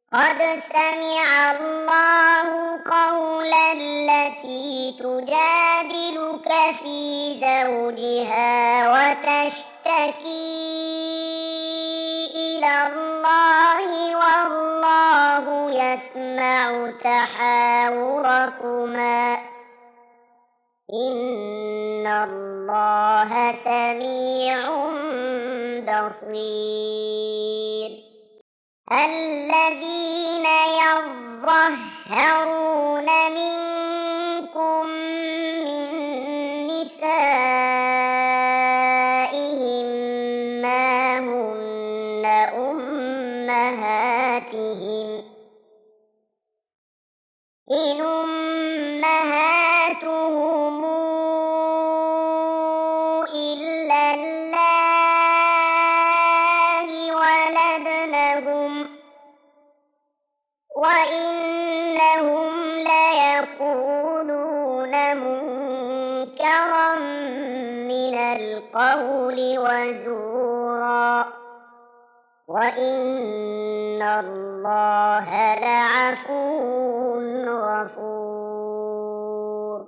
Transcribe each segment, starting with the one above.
قد سمع الله قول التي تجادلك في زوجها وتشتكي إلى الله والله يسمع تحاوركما إن الله سميع بصير. الذين يظهرون منكم من نسائهم ما هن أمهاتهم إن أمهاتهم إلا الله ولدنهم وإنهم ليقولون منكرا من القول وزورا وإن الله لعفو غفور.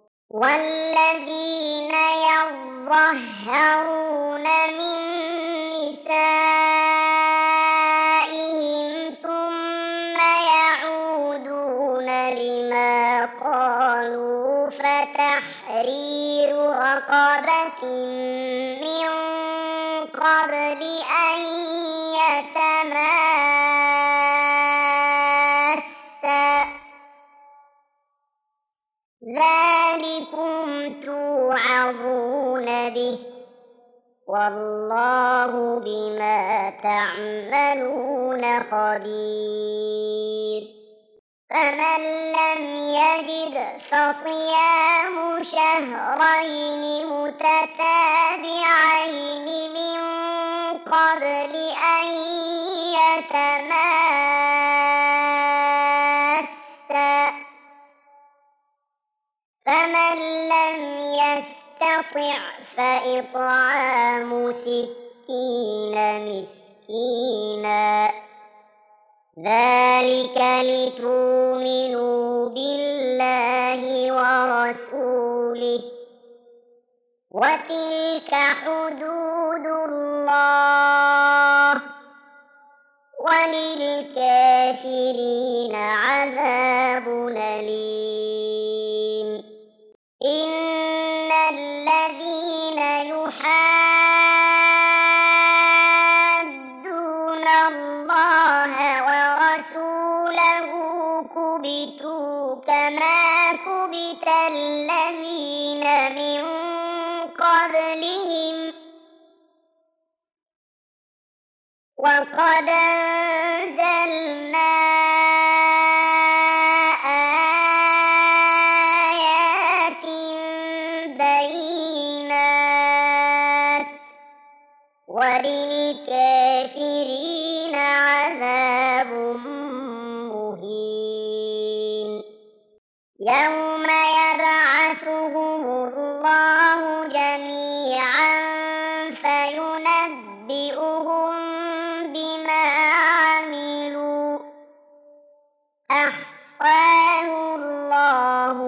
والذين يظهرون من نسائهم ثم يعودون لما قالوا فتحرير رقبة من قبل أن يتماسا ذلكم توعظون به والله بما تعملون خبير. فمن لم يجد فصيام شهرين متتابعين من قبل أن يتماسا فمن لم يستطع فإطعام 60 مسكينا ذلك لتؤمنوا بالله ورسوله وتلك حدود الله وللكافرين عذاب أليم. إن الذين يحادون الله ورسوله كبتوا كما كبت الذين من قبلهم وقد أنزلنا آيات بينات وللكافرين عذاب مهين. يوم يبعثهم الله جميعا فينبئهم بما عملوا أحصاه الله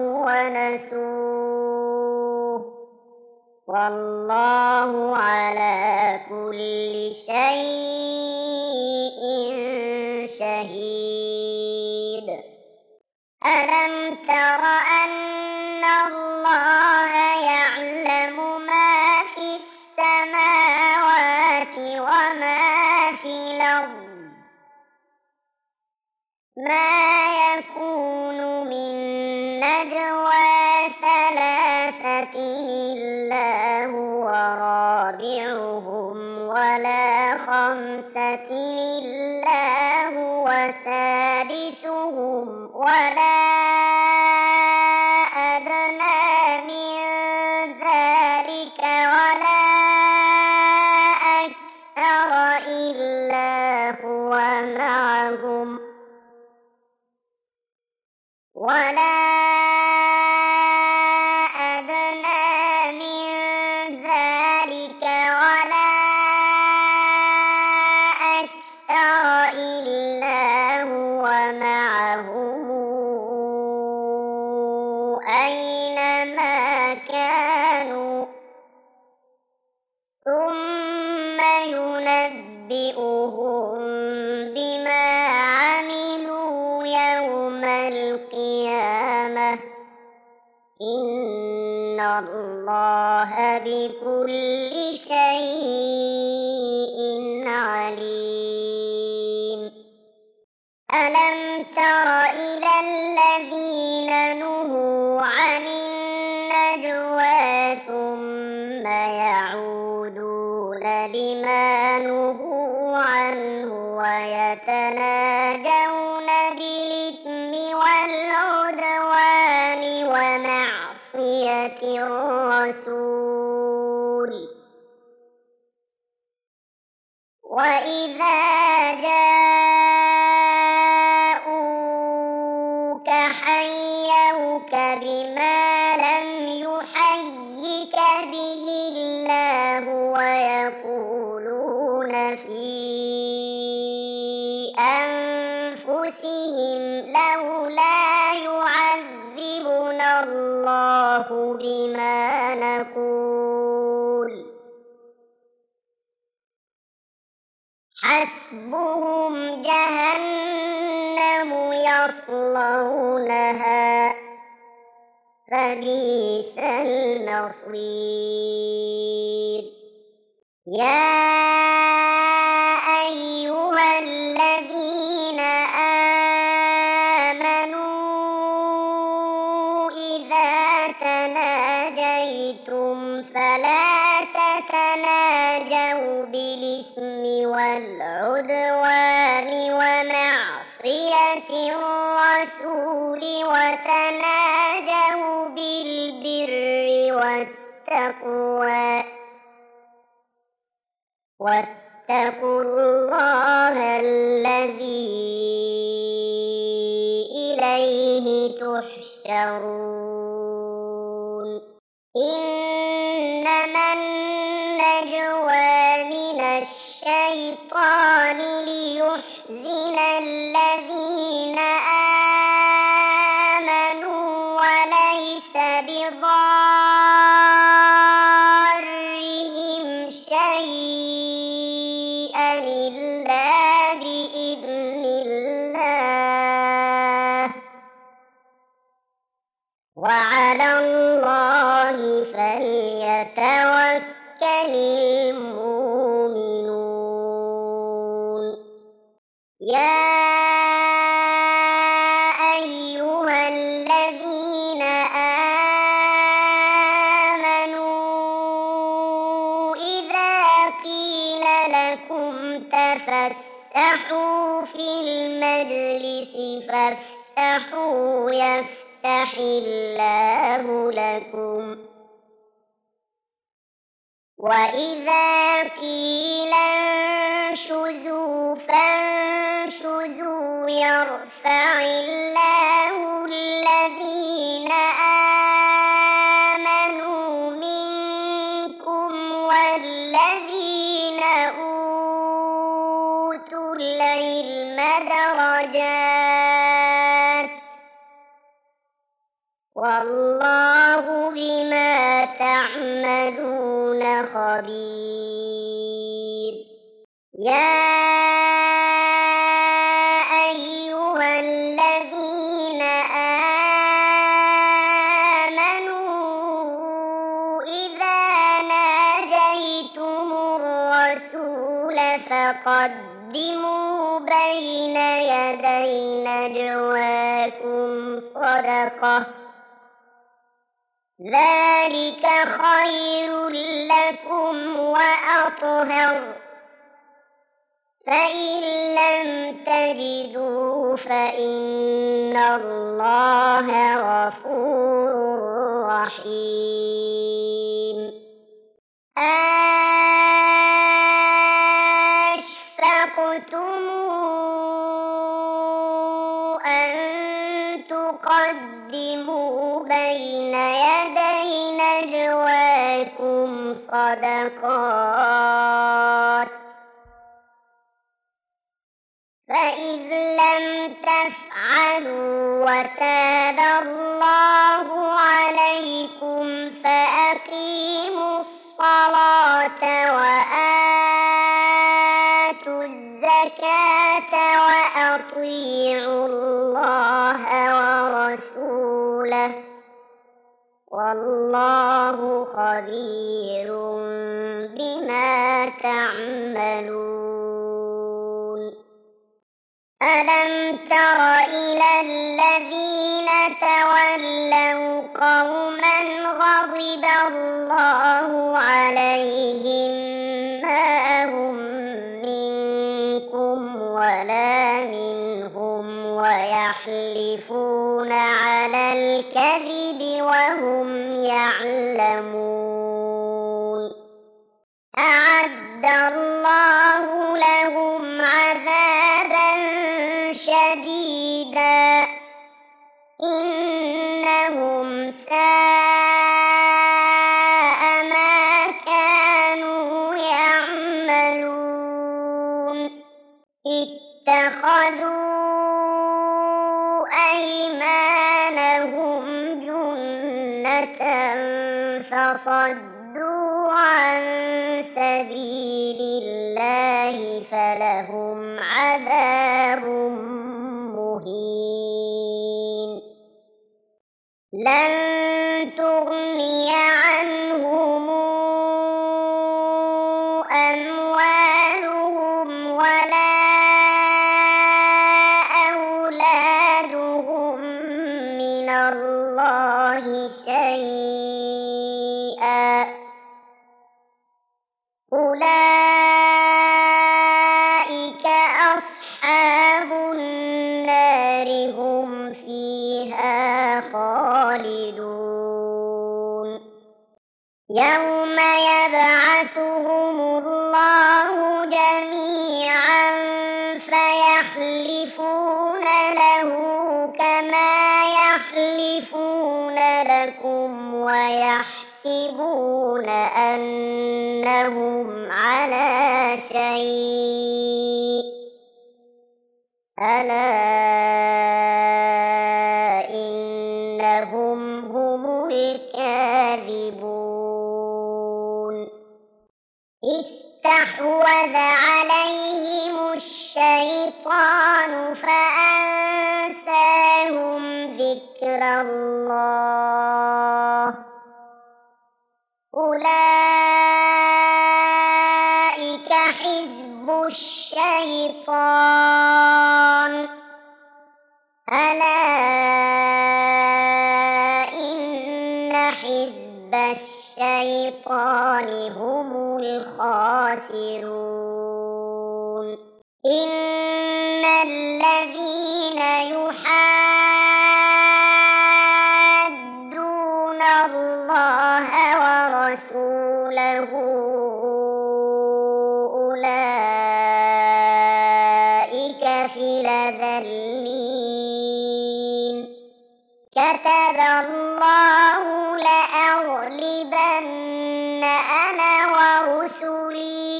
ونسوه والله على كل شيء شهيد. ألم تر أن الله يعلم ما في السماوات وما في الأرض ما يكون من نجوى ثلاثة إلا هو رابعهم ولا خمسة إلا هو سادسهم ولا أدنى من ذلك ولا أكثر إلا هو معهم ولا أدنى من ذلك ولا أكثر إلا هو معهم أينما كانوا ثم ينبئهم بما عملوا يوم القيامة إن الله بكل شيء عليم ألم تر إلى الذين نهوا عن النجوى ثم يعودون لما نهوا عنه ويتناجون بالإثم والعدوان ومعصية الرسول وإذا جاءوك حيوك بما لم يحيك به الله ويقولون في أنفسهم لولا يعذبنا الله بما نقول حسبهم جهنم يصلونها فبئس المصير يا أيها الذين آمنوا إذا تناجيتم فلا تتناجوا بالإثم والعدوان ومعصية الرسول وتناجوا بالبر والتقوى واتقوا الله الذي إليه تحشرون إنما النجوى من الشيطان ليحزن الذين آمنوا وليس بضارهم شيئا إلا بإذن الله وعلى الله فليتوكل المؤمنون يا أيها الذين آمنوا إذا قيل لكم تفسحوا في المجلس فافسحوا يفسح الله لكم وإذا قيل انشزوا فانشزوا يرفع الله الذين آمنوا منكم والذين أوتوا العلم درجات والله بما تعملون خبير يا أيها الذين آمنوا إذا ناجيتم الرسول فقدموا بين يدي نجواكم صدقة ذلك خير لكم وأطهر فإن لم تجدوا فإن الله غفور رحيم أشفقتم أن تقدموا بين يدي نجواكم صدقات فإذ لم تفعلوا وتاب الله عليكم فأقيموا الصلاة وآتوا الزكاة وأطيعوا الله ورسوله والله خبير بما تعملون. ألم تر إلى الذين تولوا قوما غضب الله عليهم ما هم منكم ولا منهم ويحلفون على الكذب وهم يعلمون. أعد الله لهم عذابا شديدا إنهم ساء ما كانوا يعملون. اتخذوا أيمانهم جنة فصدوا عن سبيل الله فلهم عذاب مهين. لن تغني عنهم أموالهم ولا أولادهم من الله شيئا أولئك أصحاب النار هم فيها خالدون. يوم يبعثهم الله جميعا فيحلفون له كما يحلفون لكم ويحسبون أنهم على شيء ألا إنهم هم الكاذبون. استحوذ عليهم الشيطان فأنساهم ذكر الله أولئك حزب الشيطان ألا إن حزب الشيطان هم الخاسرون. إن الذين يحادون الله ورسوله أولئك في الأذلين. كتب الله لأغلبن أنا ورسلي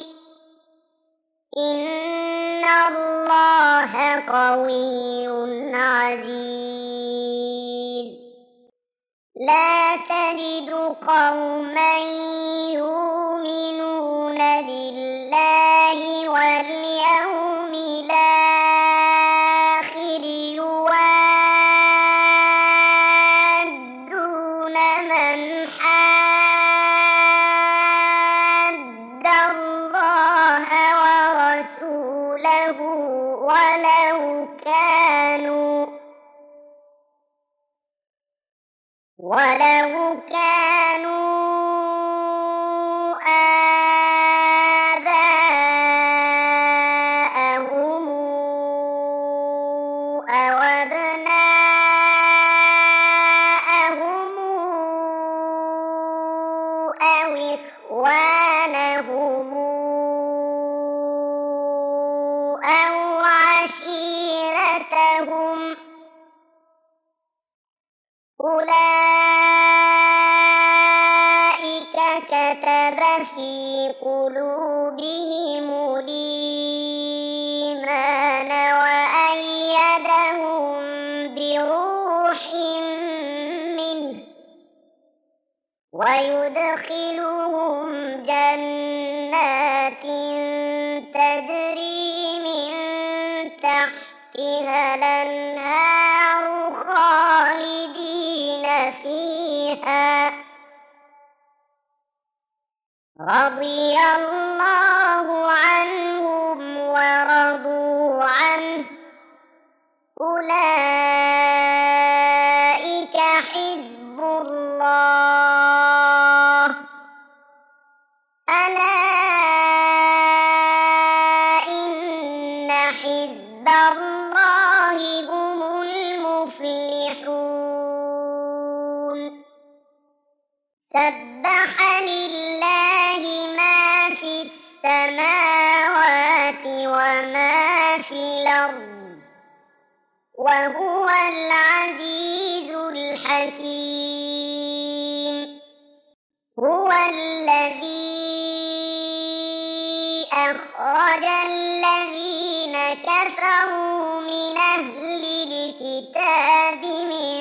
إن الله قوي عزيز. لا تجد قوما يؤمنون بالله واليوم الآخر يوادون من حاد الله ورسوله ولو كانوا آباءهم أو أبناءهم أو إخوانهم أو عشيرتهم أولئك كتب في قلوبهم الإيمان وأيدهم ويدخلهم جنات تجري من تحتها الأنهار خالدين فيها رضي الله عنهم ورضوا عنه أولئك حزب الله ألا إن حزب الله هم المفلحون سبح لله ما في السماوات وما في الأرض وهو العزيز الحكيم هو الذي أخرج الذين كفروا من أهل الكتاب من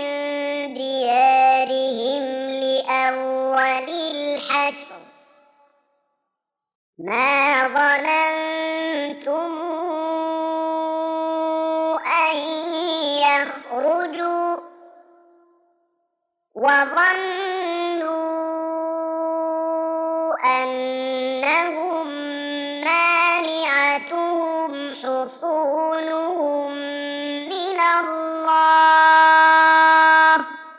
ديارهم لأول الحشر ما ظننتم أن يخرجوا وظنوا أنهم مانعتهم حصونهم من الله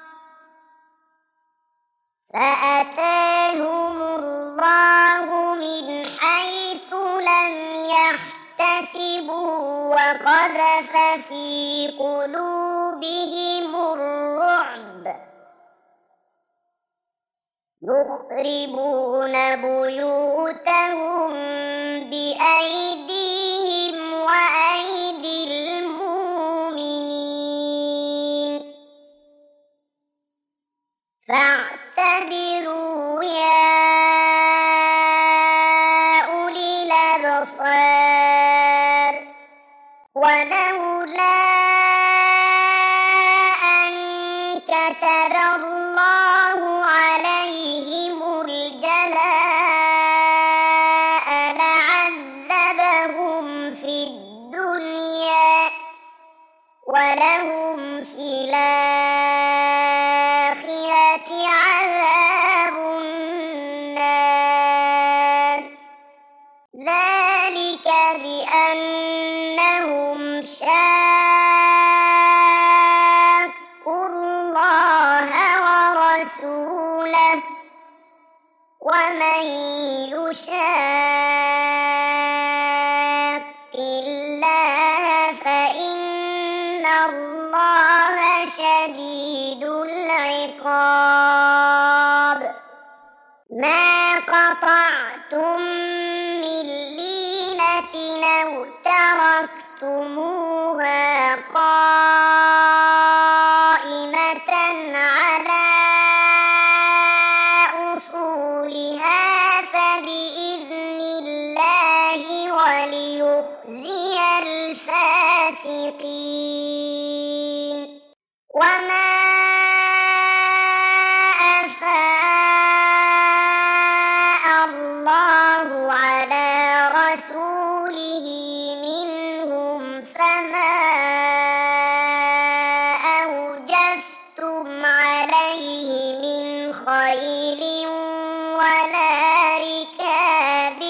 فأتاهم الله من حيث لم يحتسبوا وقذف في قلوبهم الرعب يخربون بيوتهم بأيديهم وأيدي المؤمنين فاعتبروا يا أولي الأبصار ولولا أن كتب الله عليهم الجلاء لعذبهم في الدنيا ولهم في الآخرة عذاب النار ذلك بأنهم شاقوا الله ورسوله ومن يشاق الله فإن الله شديد العقاب ما قطعتم من لينة أو تركتموها قائمة على أصولها فبإذن الله وليخزي الفاسقين وما أفاء الله على رسوله منهم فما أوجفتم عليه من خيل ولا ركاب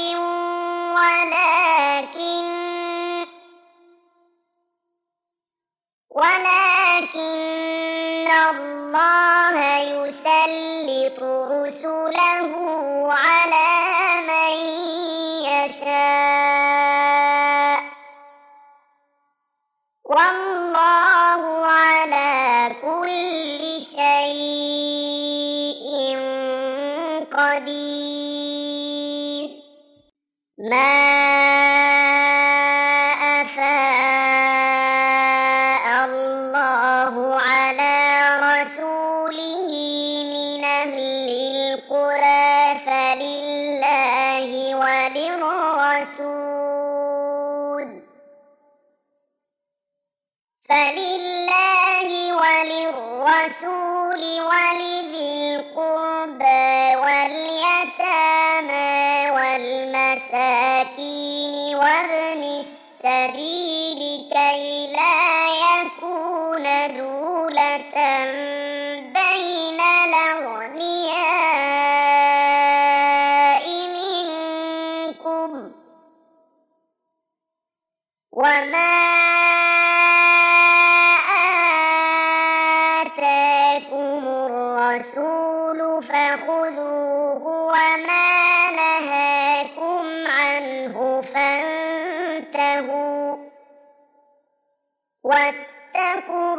ولكن الله يسلط رسله على من يشاء والله على كل شيء قدير ما أفاء الله على رسوله من أهل القرى فلله وللرسول ولذي القربى الرسول فخذوه وما نهاكم عنه فانتهوا واتقوا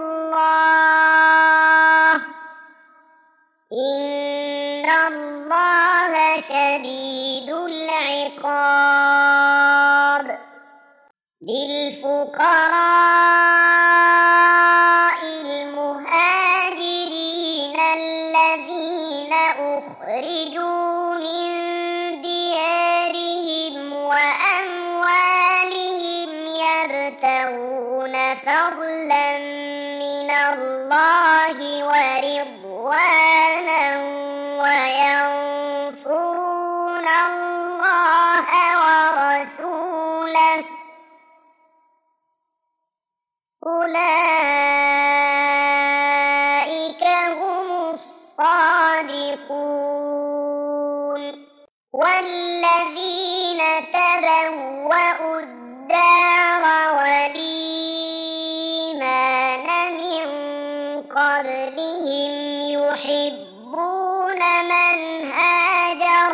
الله إن الله شديد العقاب. للفقراء المهاجرين الذين أخرجوا من ديارهم وأموالهم يبتغون فضلا من الله ورضوانا وينصرون الله ورسوله أولئك هم الصادقون. والذين تبوأوا الدار والإيمان من قبلهم يحبون من هاجر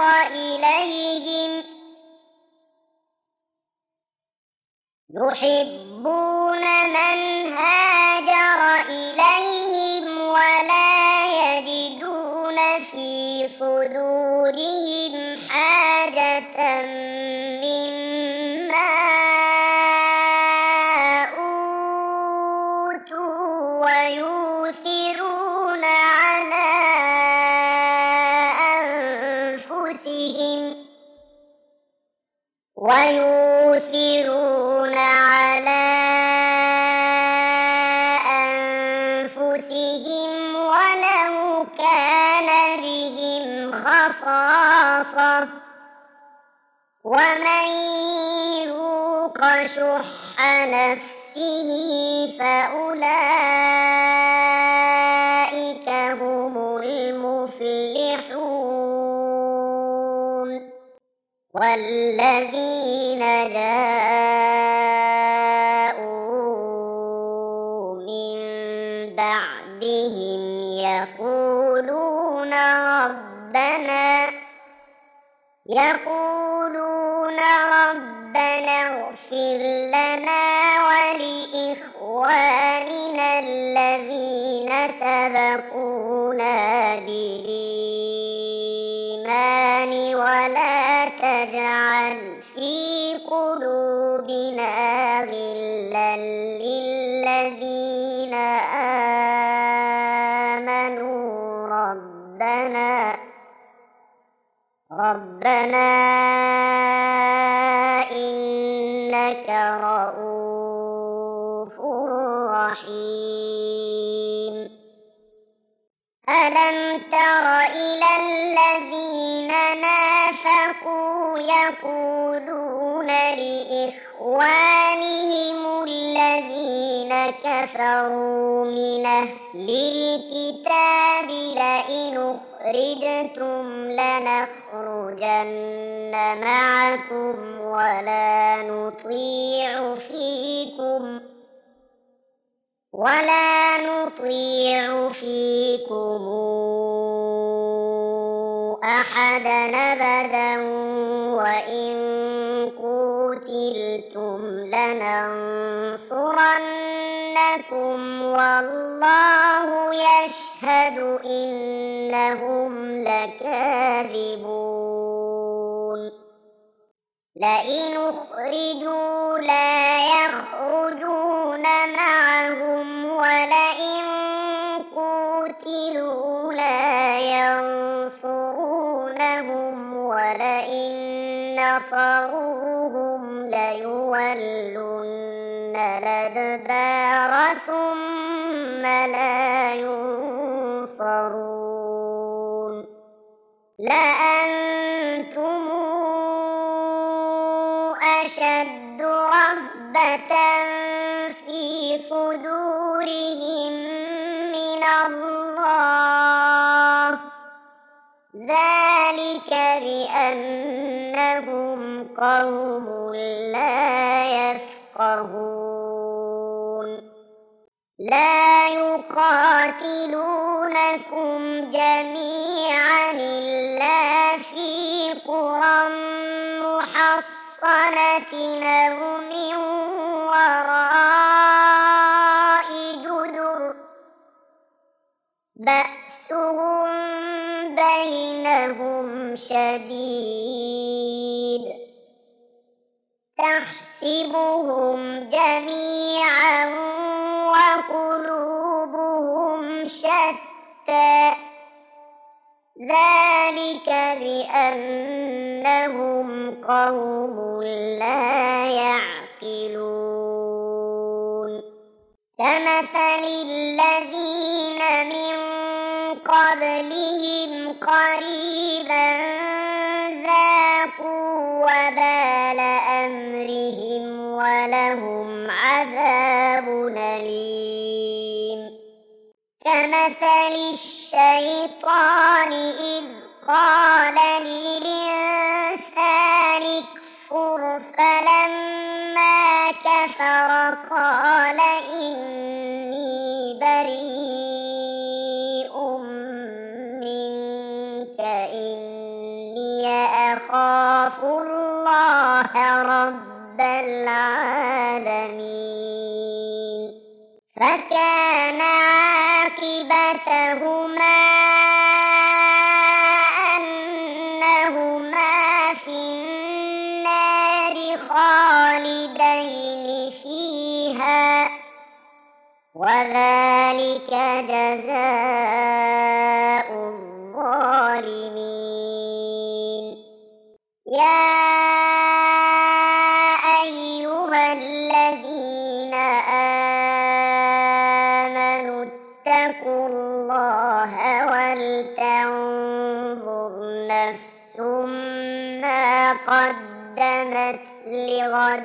إليهم ولا يجدون في صدورهم حاجة مما أوتوا ويؤثرون على أنفسهم ولو كان بهم خصاصة ومن يوق شح نفسه فأولئك هم المفلحون. والذين جاءوا من بعدهم يقولون ربنا اغفر لنا ولإخواننا الذين سبقونا بالإيمان ولا تجعل في قلوبنا غلا للذين آمنوا ربنا إنك رؤوف رحيم. ألم تر إلى الذين نافقوا يقولون لإخوانهم الذين كفروا من أهل الكتاب لئن أخرجتم لنخرجن معكم ولا نطيع فيكم أحدا أبدا وإن قتلتم لننصرنكم والله يشهد إنهم لكاذبون. لئن أخرجوا لا يخرجون معهم ولئن قتلوا لا ينصرونهم ولئن نصروهم ليولن الأدبار ثم لا ينصرون. لأنتم أشد رهبة في صدورهم من الله ذلك بأنهم قوم لا يفقهون. لا يقاتلونكم جميعا إلا في قرى محصنة أو من وراء جدر بأسهم بينهم شديد تحسبهم جميعا وقلوبهم شتى ذلك بأنهم قوم لا يعقلون كمثل الذين من قبلهم قريبا ذاقوا وبال أمرهم ولهم عذاب أليم كمثل الشيطان إذ قال للإنسان اكفر فلما كفر قال إني بريء منك إني أخاف الله رب العالمين فكان عاقبتهما أنهما في النار خالدين فيها وذلك جزاء الظالمين يا أيها الذين آمنوا اتقوا الله ولتنظر نفس ما قدمت لغد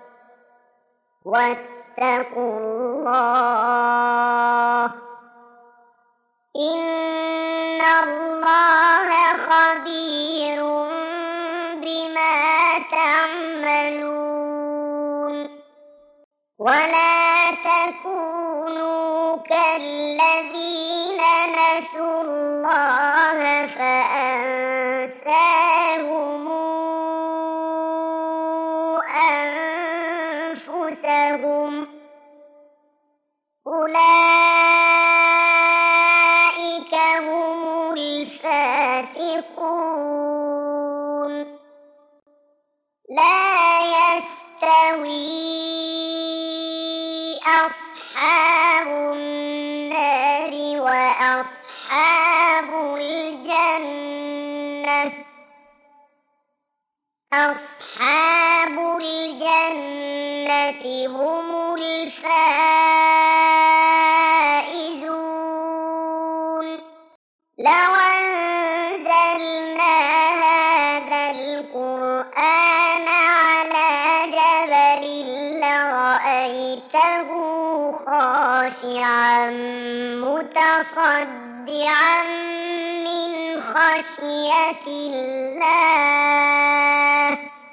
واتقوا الله إن الله خبير بما تعملون ولا تكونوا كالذين نسوا الله فأنساهم أنفسهم أولئك هم الفاسقون لا يستوي أصحاب النار وأصحاب الجنة أصحاب الجنة هم الفائزون لو أنزلنا هذا القرآن على جبل لرأيته خاشعا متصدعا من خشية الله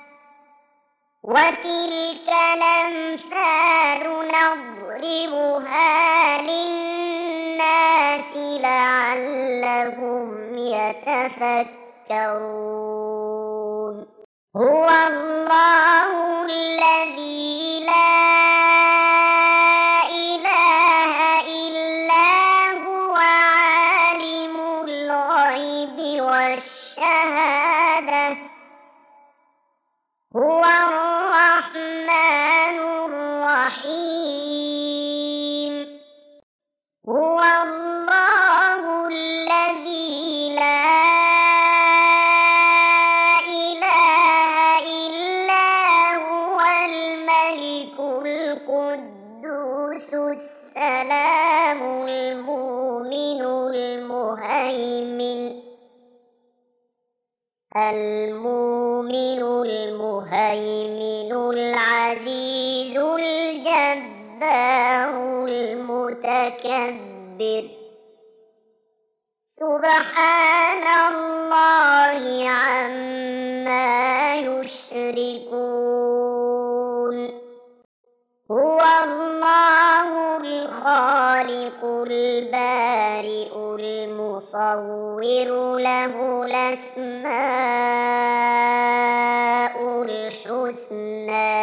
وتلك الأمثال نضربها للناس لعلهم يتفكرون هو الله الذي لا إله إلا هو عالم الغيب والشهادة هو الرحمن الرحيم هو الله الذي لا إله إلا هو الملك القدوس السلام المؤمن المهيمن العزيز الجبار المتكبر سبحان الله عما يشركون هو الله الخالق البارئ المصور له الأسماء الحسنى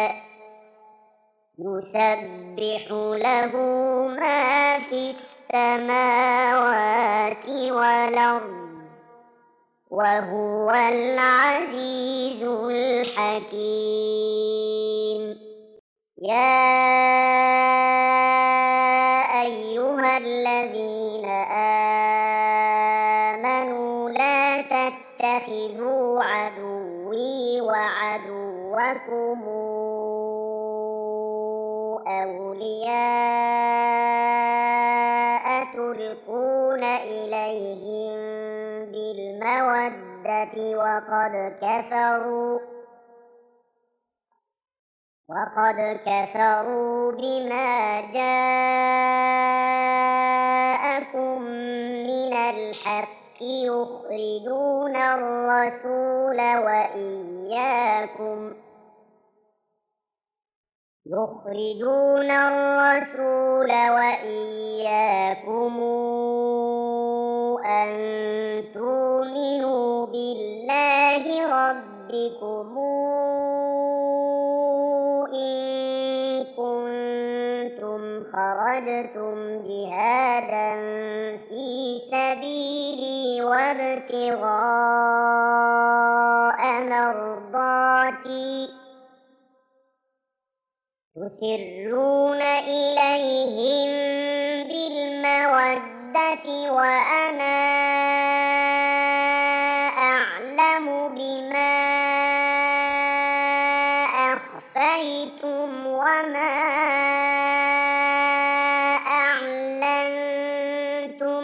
يسبح له ما في السماوات والأرض وهو العزيز الحكيم. يا أيها الذين آمنوا لا تتخذوا عدوي وعدوكم أولياء تلقون إليهم بالمودة وقد كفروا بما جاءكم من الحق يخرجون الرسول وإياكم أن تؤمنوا بالله ربكم إن كنتم خرجتم جهادا في سبيلي وابتغاء مرضاتي تسرون إليهم بالمودة وأنا أعلم بما أخفيتم وما أعلنتم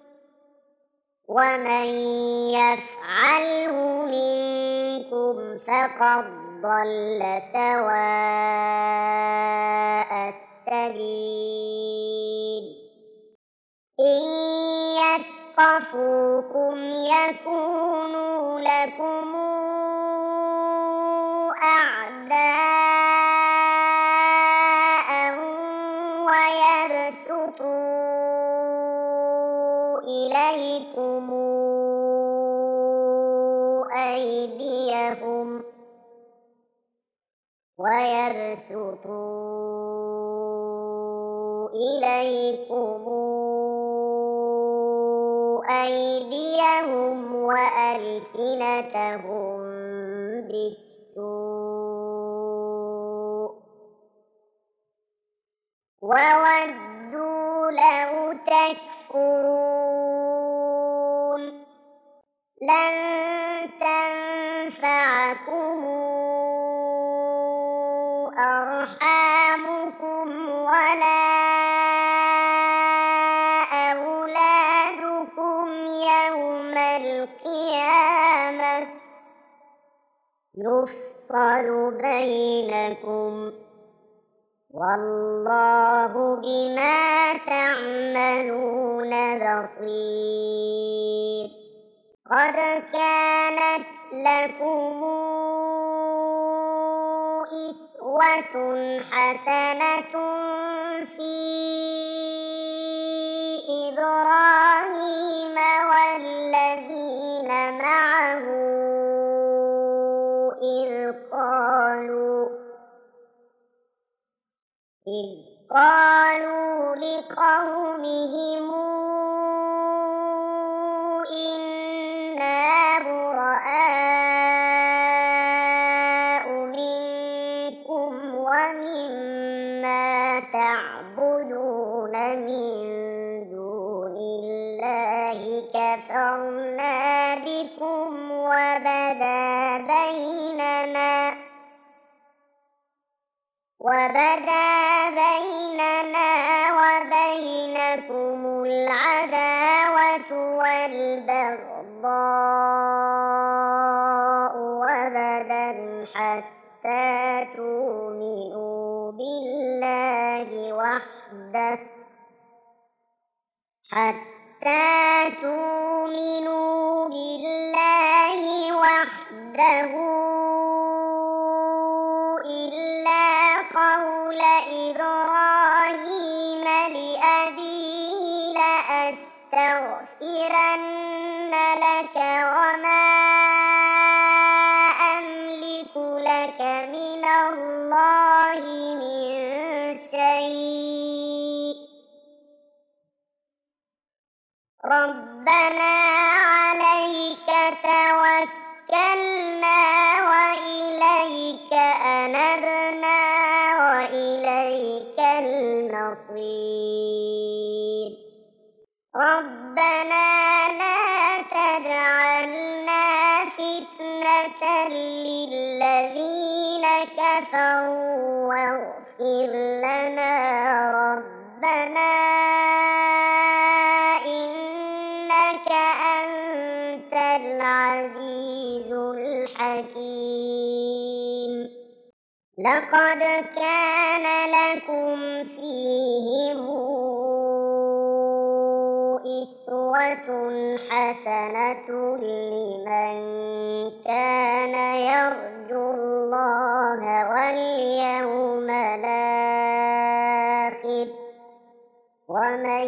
ومن يفعله منكم فقد ضل سواء السبيل. إن يثقفوكم يكونوا لكم أعداء ويبسطوا إليكم أيديهم وألسنتهم بالسوء وودوا لو تكفرون. لن تنفعكم أرحامكم ولا أولادكم يوم القيامة يفصل بينكم والله بما تعملون بصير. قد كانت لكم أسوة حسنة في إبراهيم والذين معه إذ قالوا لقومهم إنا براء منكم ومما تعبدون من دون الله كفرنا بكم وبدا بيننا وبينكم العداوة والبغضاء أبدا حتى تؤمنوا بالله وحده إلا قول إبراهيم لأبيه لأستغفرن لك وما أملك لك من الله من شيء ربنا عليك توكلنا وإليك أنبنا وإليك المصير ربنا لا تجعلنا فتنة للذين كفروا واغفر لنا ربنا إنك أنت العزيز الحكيم لقد كان لكم فيهم أسوة حسنة لمن كان يرجو الله واليوم الآخر ومن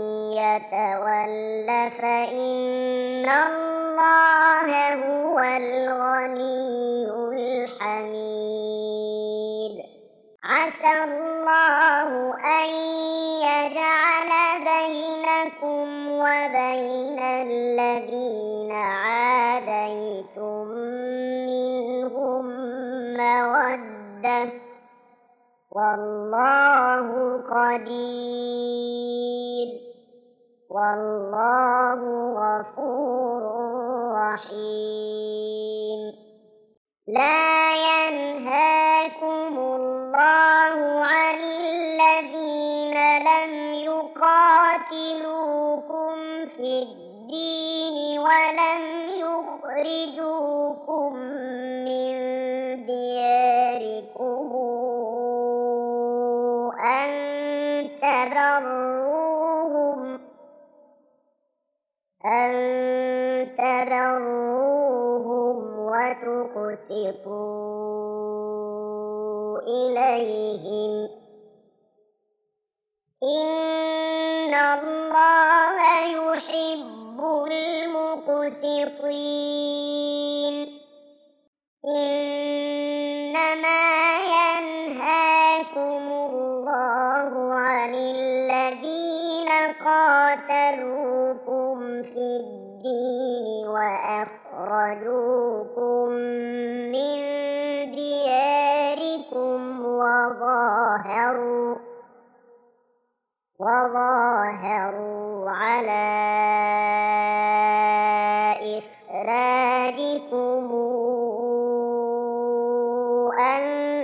يتول فإن الله هو الغني الحميد عسى الله أن يجعل بينكم وبين الذين عاديتم منهم مودة والله قدير والله غفور رحيم لا ينهاكم الله عن الذين لم يقاتلوكم في الدين ولم يخرجوكم من دياركم أن تبروهم وتقسطوا إليهم إن الله يحب المقسطين إنما ينهاكم الله عن الذين قاتلوكم في الدين وأخرجوكم من دياركم وظاهروا على إخراجكم أن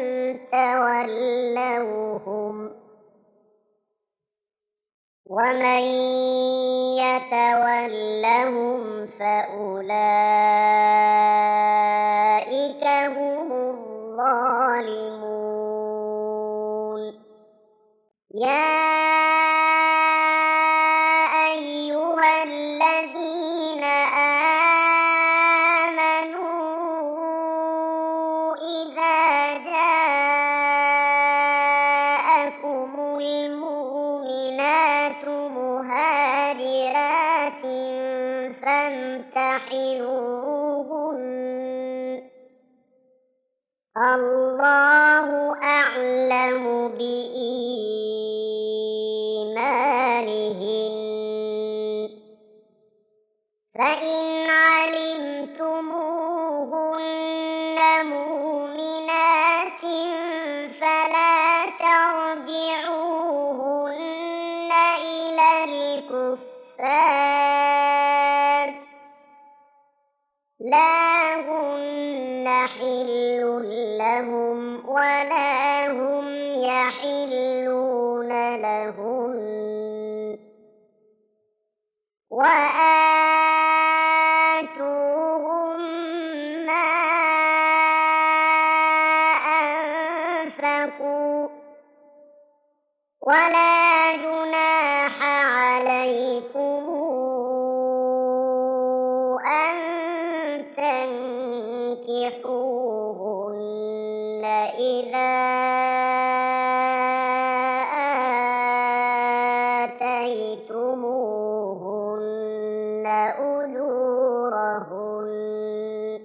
تولوهم ومن يتولهم فأولئك هم الظالمون يا أيها الذين آمنوا إذا جاءكم المؤمنات مهاجرات فامتحنوهن الله أعلم بإيمانهن فإن علمتموهن مؤمنات فلا ترجعوهن إلى الكفار لا هن حل لهم ولا هم يحلون لهن وآتوهم ما أنفقوا ولا جناح عليكم أن تنكحوهن إذا آتيتموهن أجورهن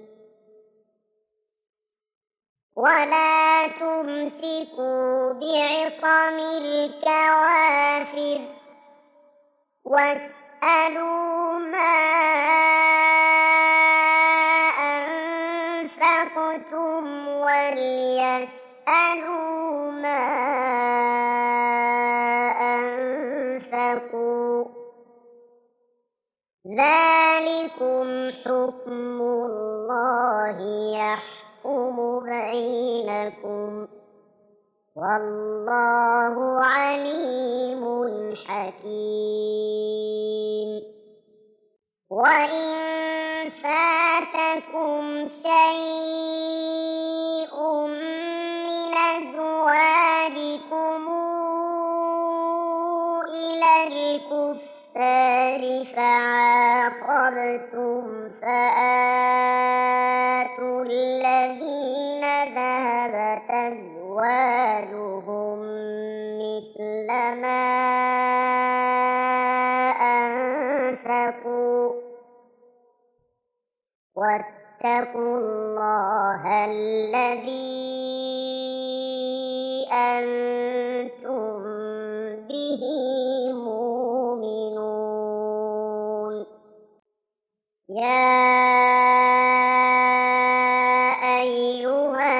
ولا تمسكوا بعصم الكوافر واسألوا ما أنفقتم وليسألوا ما أنفقوا ذلكم حكم الله يحكم بينكم والله عليم حكيم وإن فاتكم شيء من أزواجكم إلى الكفار فعاقبتم فآتوا الذين ذهبت أزواجهم مثل ما أنفقوا واتقوا الله الذي أنتم به مؤمنون يا أيها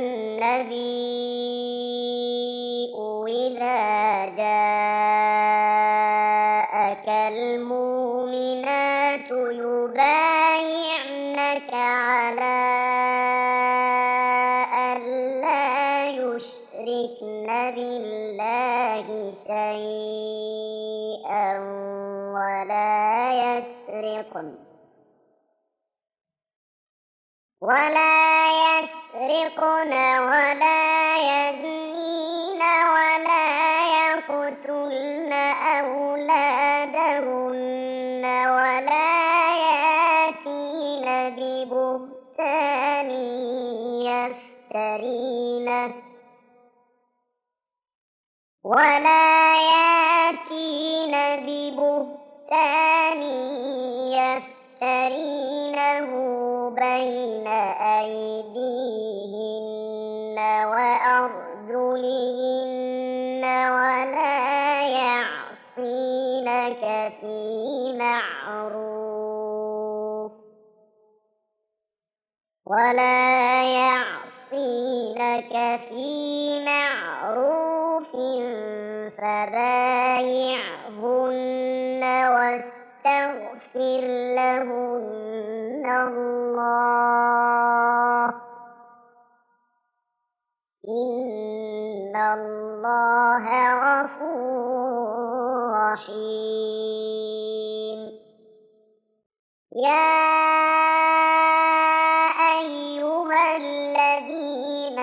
النبي إذا جاءك المؤمنات يبايعنك على أن لا يشركن بالله شيئا ولا يسرقن ولا يزنين ولا يقتلن أولادهن ولا يأتين ببهتان يفترينه بين أيديهن وأرجلهن ولا يعصينك في معروف فبايعهن واستغفر لهن الله إن الله غفور رحيم يا أيها الذين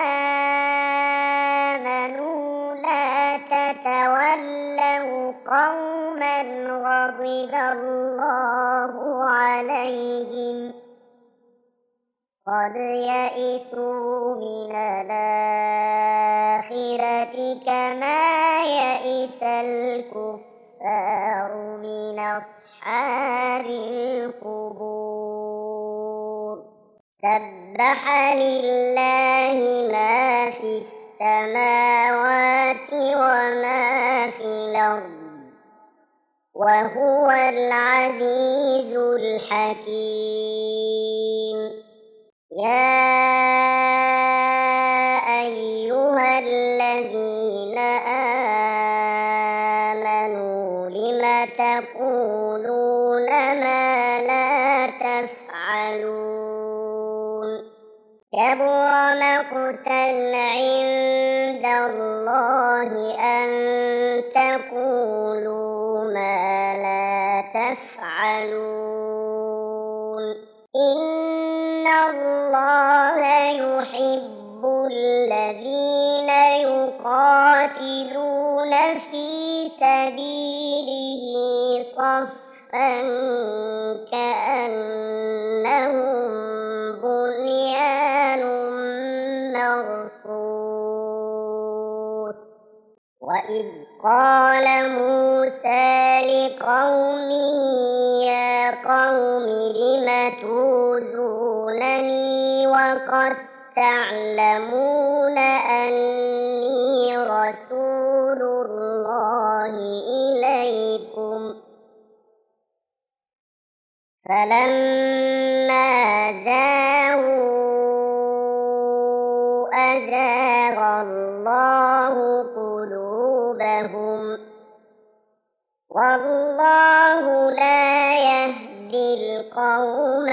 آمنوا لا تتولوا قوما غضب الله عليهم قد يئسوا من الآخرة كما يئس الكفار من أصحاب القبور سبح لله ما في السماوات وما في الأرض وهو العزيز الحكيم يا أيها الذين آمنوا لم تقولون ما لا تفعلون كبر مقتا عند الله أن تقولوا ما لا تفعلون إن الله يحب الذين يقاتلون في سبيله صفا كأنهم بنيان مرصوص وإذ قال موسى لقومه يا قوم لم توذونني وقد تعلمون أني رسول الله إليكم فلما زاغوا أزاغ الله قلوبهم والله لا يهدي القوم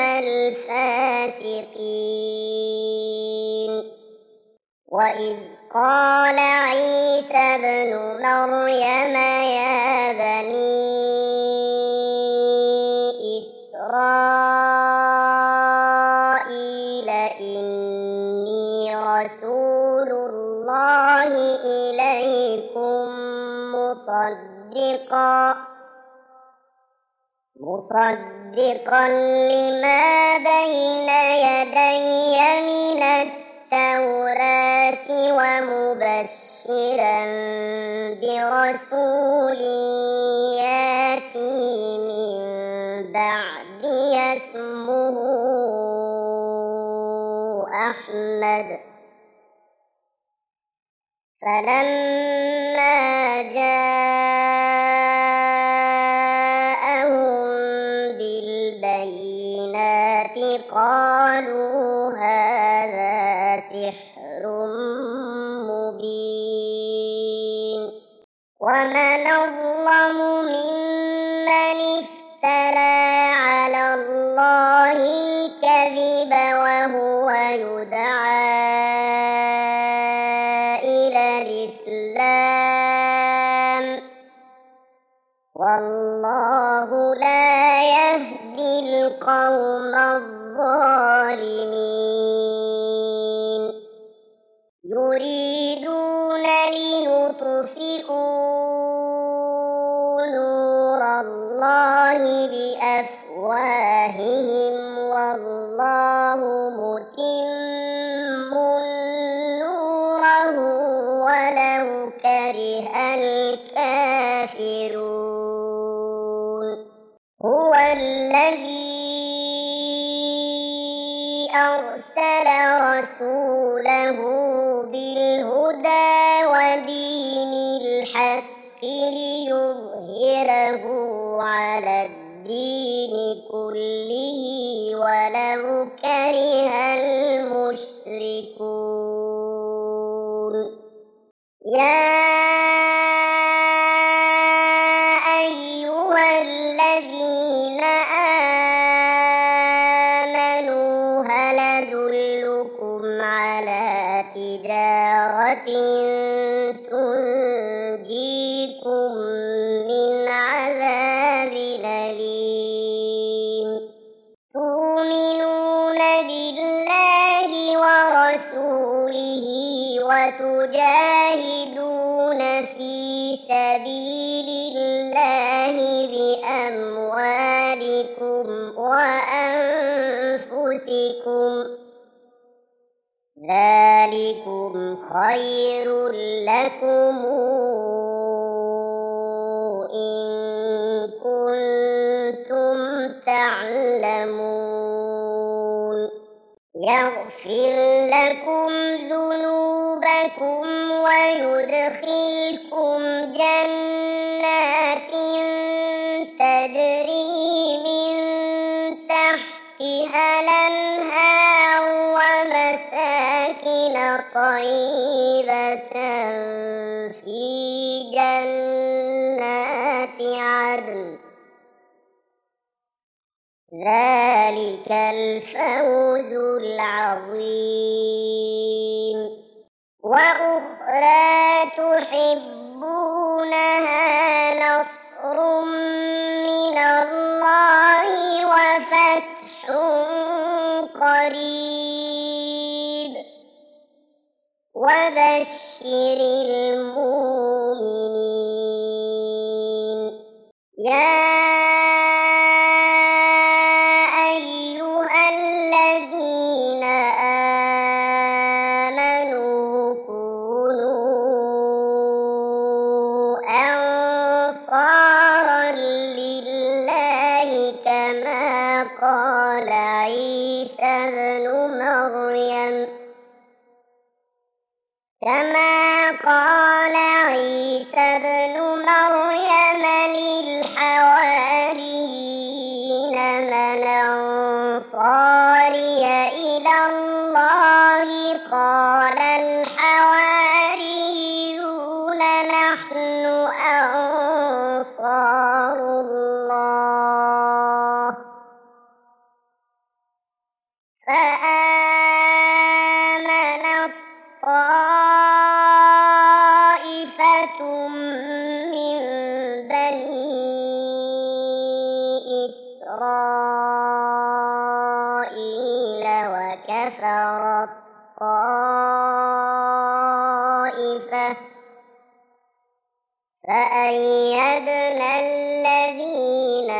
الفاسقين. وإذ قال عيسى ابن مريم يا بني إسرائيل إني رسول الله إليكم مصدقا لما بين يدي من التوراة ومبشرا برسول ياتي من بعدي اسمه أحمد. فلما جاءهم بالبينات قالوا هذا سحر مبين. ومن أظلم ممن افترى على الله الكذب وهو يدعى إلى الإسلام والله لا يهدي القوم الظالمين. يريدون ليطفئوا نور الله بأفواههم والله متم نوره ولو كره الكافرون. هو الذي أرسل رسوله بالهدى ودين الحق ليظهره على الدين كله ولو كره المشركون. يا أيها الذين آمنوا هل أدلكم على تجارة تنجيكم من عذاب أليم. تؤمنون بالله ورسوله وتجاهدون في سبيل الله بأموالكم وأنفسكم ذلكم خير لكم إن كنتم تعلمون. يغفر لكم ذنوبكم ويدخلكم جنات تجري من تحتها الأنهار ومساكن طيبة في جنات عدن ذلك الفوز العظيم. وأخرى تحبونها نصر من الله وفتح قريب وبشر المؤمنين. يا أيها الذين آمنوا كونوا قال عيسى ابن مريم للحواريين من أنصاري إلى الله قال الحواريون نحن أنصار الله فآمنت طائفة من بني إسرائيل وكفرت طائفة فأيدنا الذين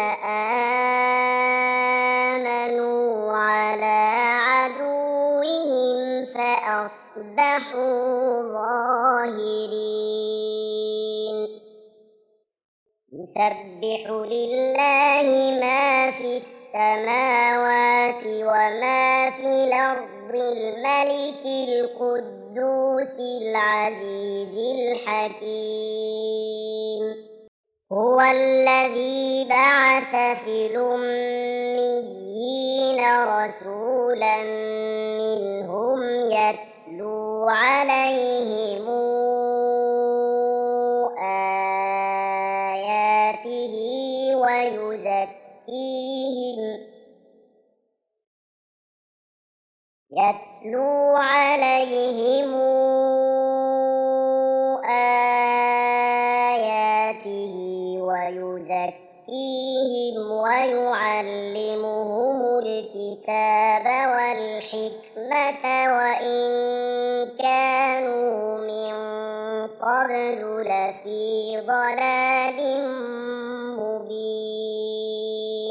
آمنوا على عدوهم فأصبحوا ظاهرين يسبح لله ما في السماوات وما في الأرض الملك القدوس العزيز الحكيم هو الذي بعث في الأميين رسولا منهم يتلو عليهم آياته ويزكيهم ويعلمهم الكتاب والحكمة وإن كانوا من قبل لفي ضلال مبين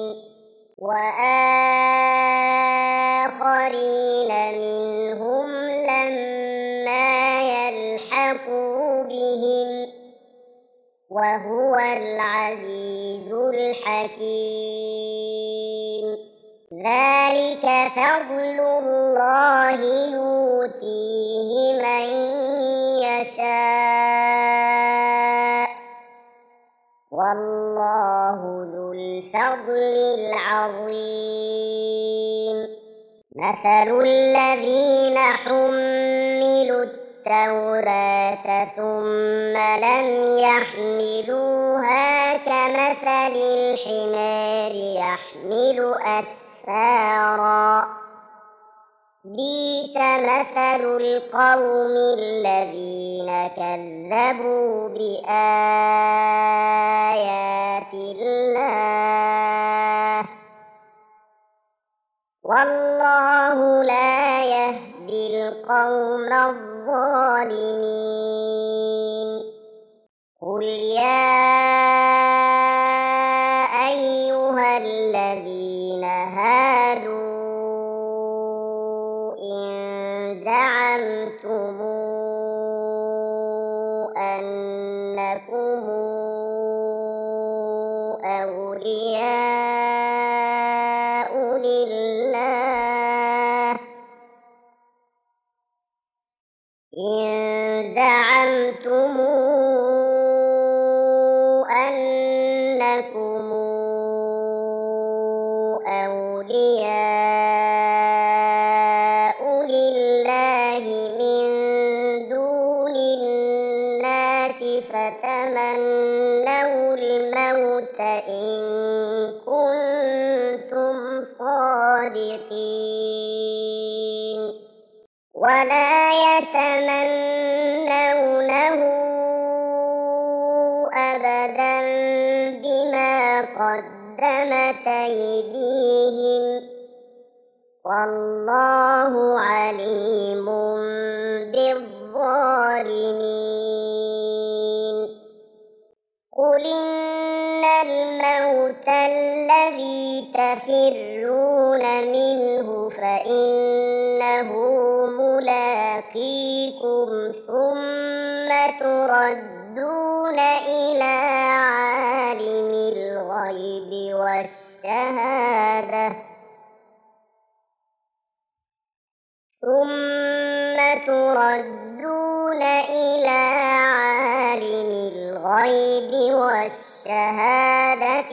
وآخرين منهم لما يلحقوا بهم وهو العزيز الحكيم ذلك فضل الله يؤتيه من يشاء والله ذو الفضل العظيم مثل الذين حملوا التوراة ثم لم يحملوها كمثل الحمار يحمل أسفارا بئس مثل القوم الذين كذبوا بآيات الله والله لا يهدي القوم الظالمين قل يا أيها الذين هادوا إن زعمتم أنكم أولياء لله من دون الناس فتمنوا الموت إن كنتم صادقين ولا يتمنونه أبدا بما قدمت أيديهم والله عليم بالظالمين قل إن الموت الذي تفرون منه فإنه ملاقيكم ثم تردون إلى عالم الغيب والشهادة ثم تردون إلى عالم الغيب والشهادة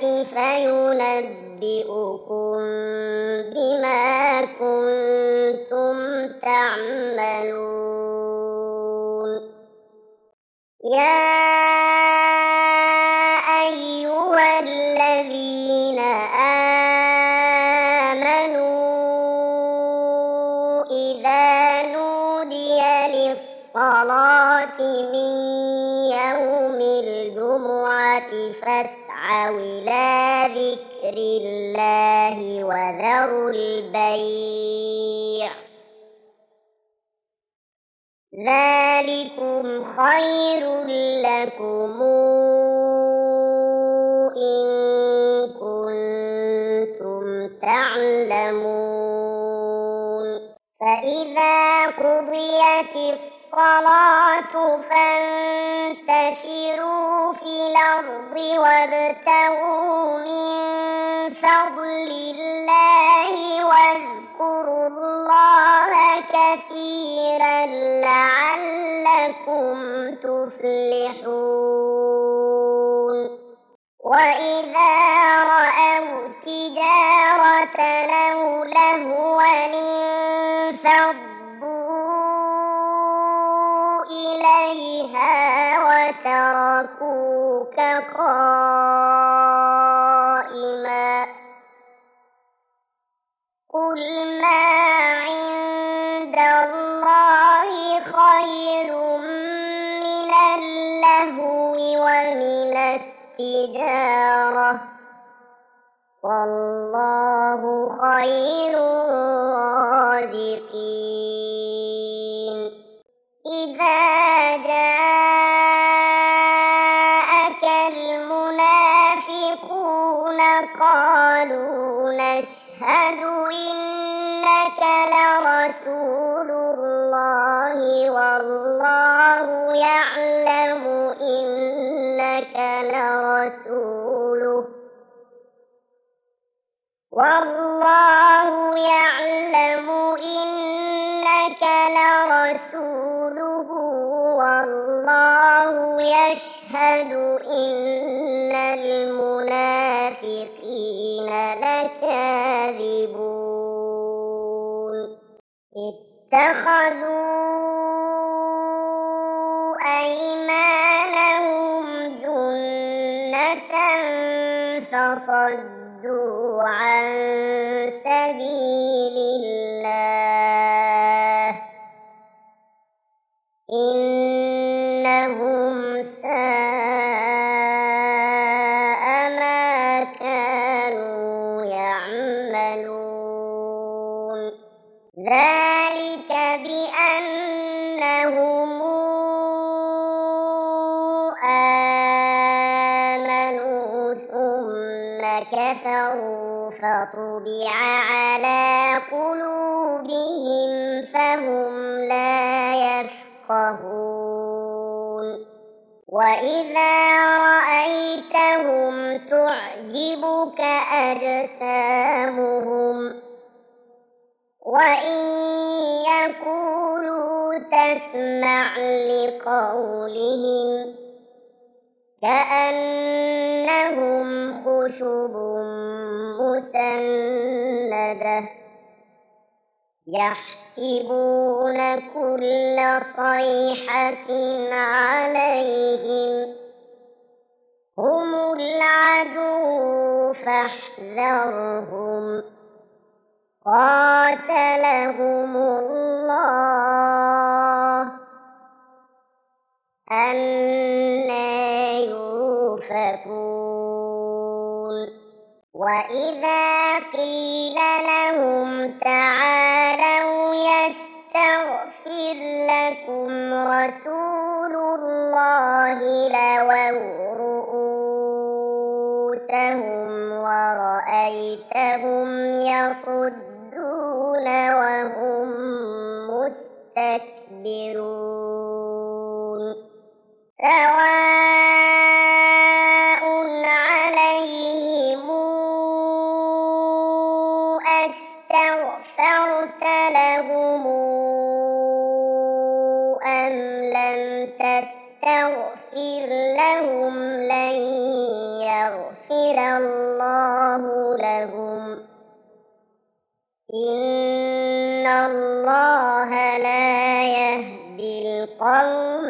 فينبئكم بما كنتم تعملون. يا أيها الذين آمنوا إذا نودي للصلاة من يوم الجمعة فاسعوا إلى ذكر الله وذروا البيع ذلكم خير لكم إن كنتم تعلمون. فإذا قضيت الصلاة فانتشروا في الأرض وابتغوا من فضل الله واذكروا الله كثيرا لعلكم تفلحون. وإذا رأوا تجارة أو لهوا انفضوا إليها وتركوك قائما. قل ما عند الله خير من اللهو ومن التجارة والله خير الرازقين. إذا جاءك المنافقون قالوا نشهد إنك لرسول الله والله يعلم إنك لرسوله والله يشهد إن المنافقين لكاذبون. اتخذوا أيمانهم جنة فصدوا عن سبيل الله إنهم ساء ما كانوا يعملون. ذلك بأنهم آمنوا ثم كفروا فطبع على قلوبهم فهم لا يفقهون. وإذا رأيتهم تعجبك أجسامهم وإن يقولوا تسمع لقولهم كأنهم خشب مسندة يحسبون كل صيحة عليهم هم العدو فاحذرهم قاتلهم الله أنى يؤفكون. وإذا قيل لهم تعالوا يستغفر لكم رسول الله لووا رؤوسهم ورأيتهم يصدون وهم مستكبرون. سواء عليهم أستغفرت لهم الله لهم إن الله لا يهدي القوم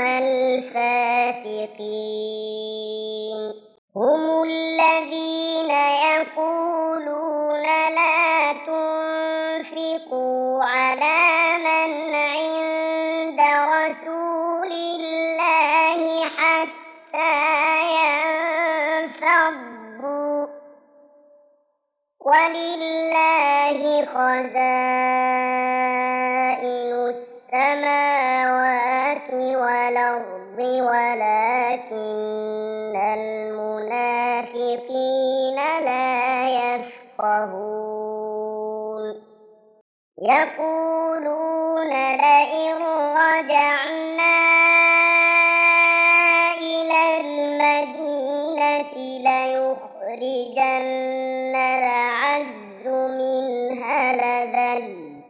الفاسقين هم الذين يقولون لا تنفقوا على من عند رسول الله حتى ينفضوا ولله خزائن السماوات والأرض ولكن المنافقين لا يفقهون يقولون لئن رجعنا إلى المدينة ليخرجن الأعز منها الأذل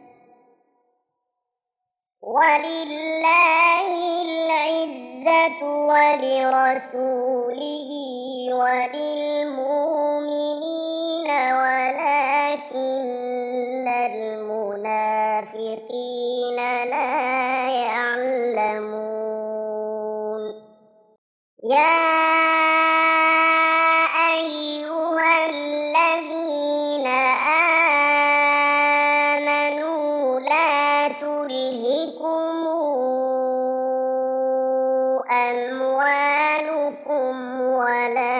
ولله العزة ولرسوله وللمؤمنين ولكن المنافقين لا يعلمون يا أيها الذين آمنوا لا تلهكم أموالكم ولا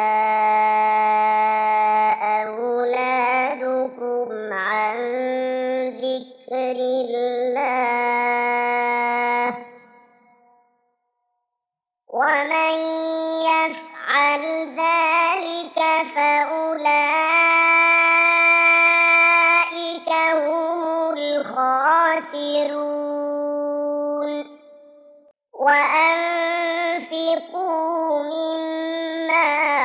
أولادكم عن ذكر الله ومن يفعل ذلك فأولئك هم الخاسرون وأنفقوا مما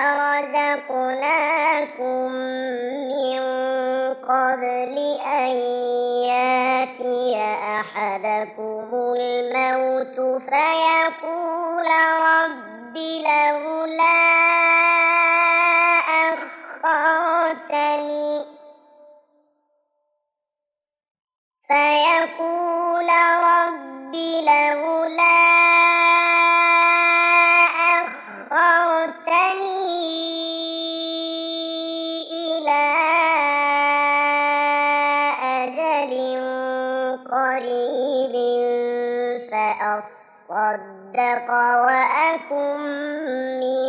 رزقناكم من قبل أن يأتي أحدكم الموت فيقول رب لولا أخرتني إلى أجل قريب فأصدق وأكن من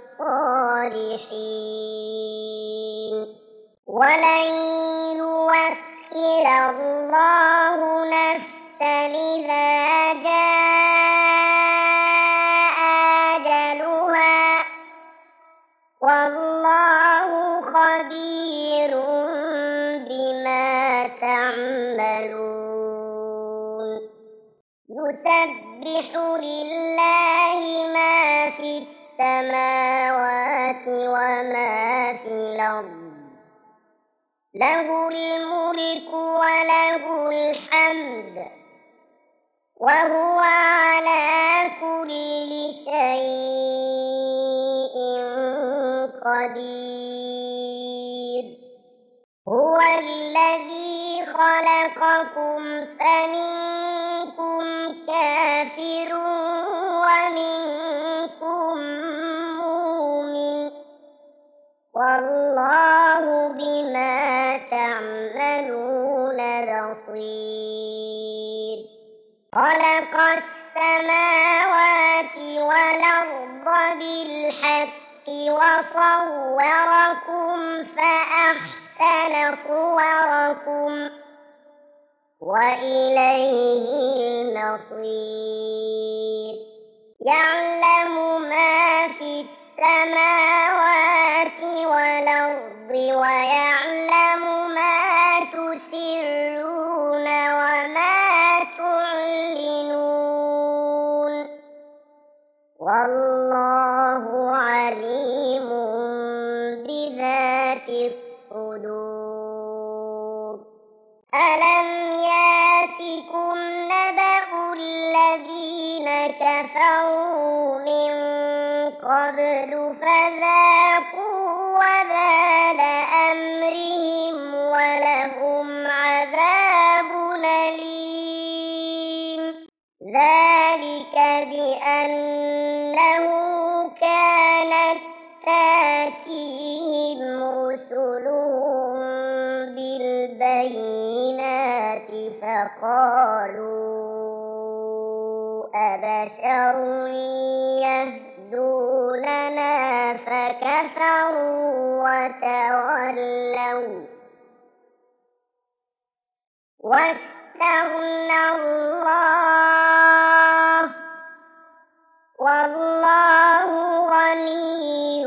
الصالحين ولن يؤخر الله نفسا إذا جاء أجلها والله خبير بما تعملون يسبح لله ما في السماوات وما في الأرض له الملك وله الحمد وهو على كل شيء قدير هو الذي خلقكم فمنكم كافر ومنكم مؤمن والله بما تعملون بصير خلق السماوات والأرض بالحق وصوركم فأحسن صوركم وإليه المصير يعلم ما في السماوات والأرض ويعلم ما تسرون وما تعلنون والله عليم بذات الصدور ألم ياتكم نبأ الذين كفروا من قبل فذاقوا فقالوا أبشر يهدوننا فكفروا وتولوا واستغنى الله والله غني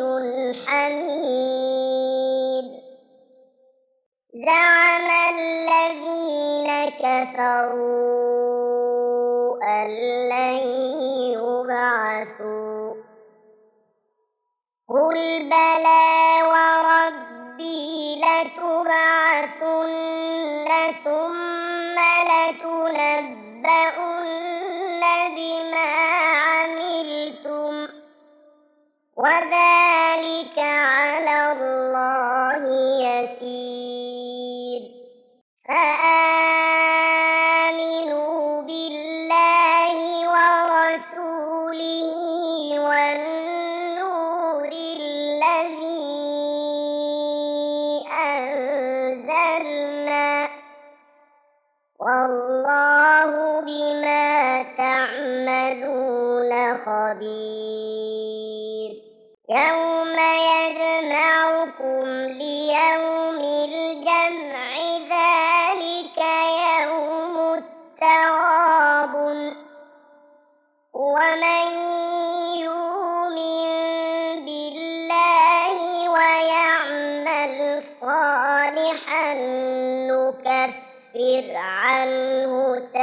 حميد. زعم الذين كفروا أن لن يبعثوا قل بلى وربي لتبعثن ثم لتنبؤن بما عملتم وذلك على الله يسير. فآمنوا بالله ورسوله والنور الذي أنزلنا والله بما تعملون خبير. يوم يجمعكم ليوم الجمع ذلك يوم التغابن ومن يؤمن بالله ويعمل صالحا نكفر عنه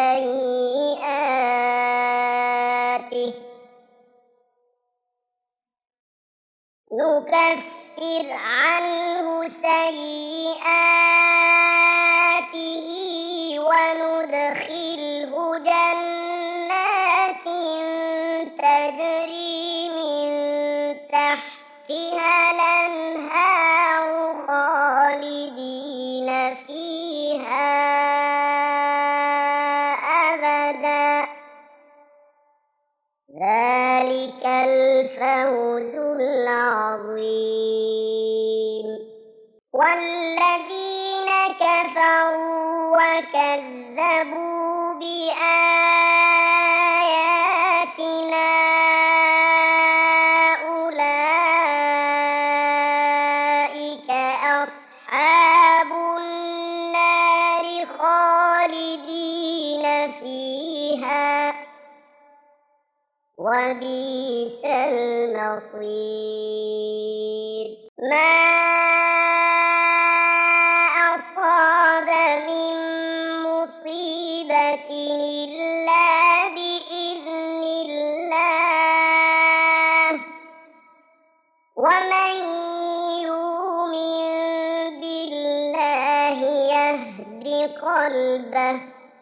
سيئاته وندخله جنات تجري من تحتها الأنهار خالدين فيها أبدا ذلك الفوز العظيم. والذين كفروا وكذبوا بآياتنا أولئك أصحاب النار خالدين فيها وبئس المصير. ما أصاب من مصيبة إلا بإذن الله ومن يؤمن بالله يهد قلبه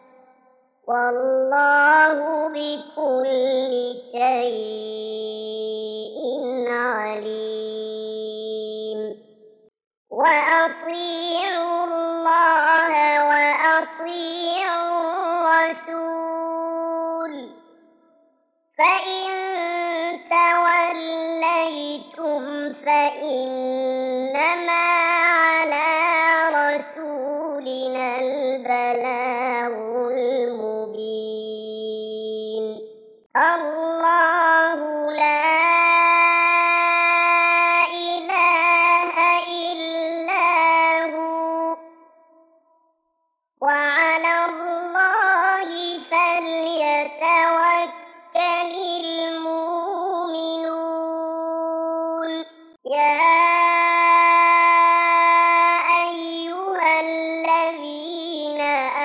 والله بكل شيء عليم. وأطيعوا الله وأطيعوا الرسول فإن توليتم فإنما على رسولنا البلاغ المبين. الله لا إله إلا هو وعلى الله فليتوكل المؤمنون. يا أيها الذين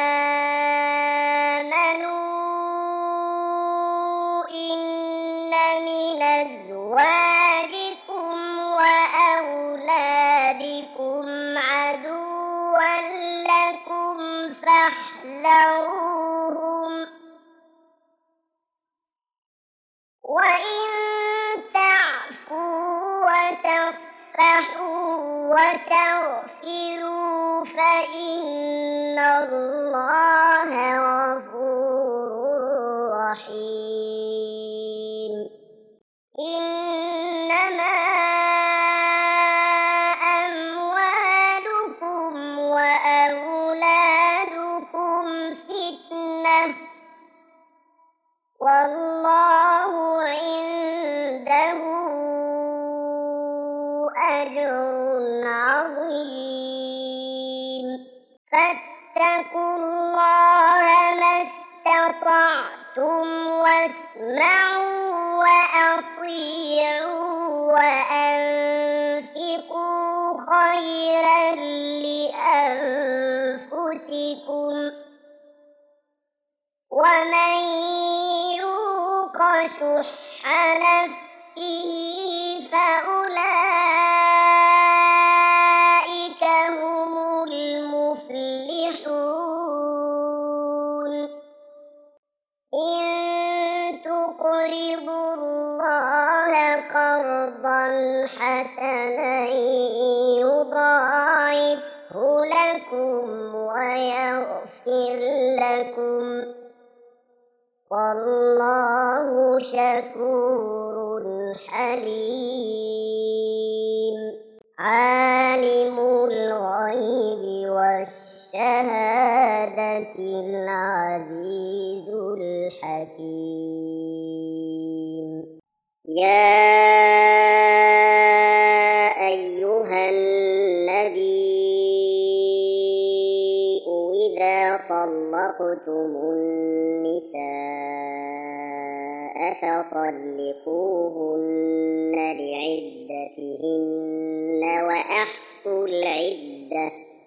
آمنوا إن من أزواجكم وأولادكم عدوا لكم فاحذروهم وإن تعفوا وتصفحوا وتغفروا فإن الله غفور رحيم. إنما أموالكم وأولادكم فتنة عظيم فاتقوا الله ما استطعتم واسمعوا وأطيعوا وأنفقوا خيرا لأنفسكم ومن يوق شح نفسه فأولئك هم المفلحون إن تقرضوا الله قرضا حسنا يضاعفه لكم ويغفر لكم والله شكور حليم عالم الغيب والشهادة العزيز الحكيم يا أيها النبي إذا طلقتم النساء فطلقوهن لعدتهن وأحصوا العدة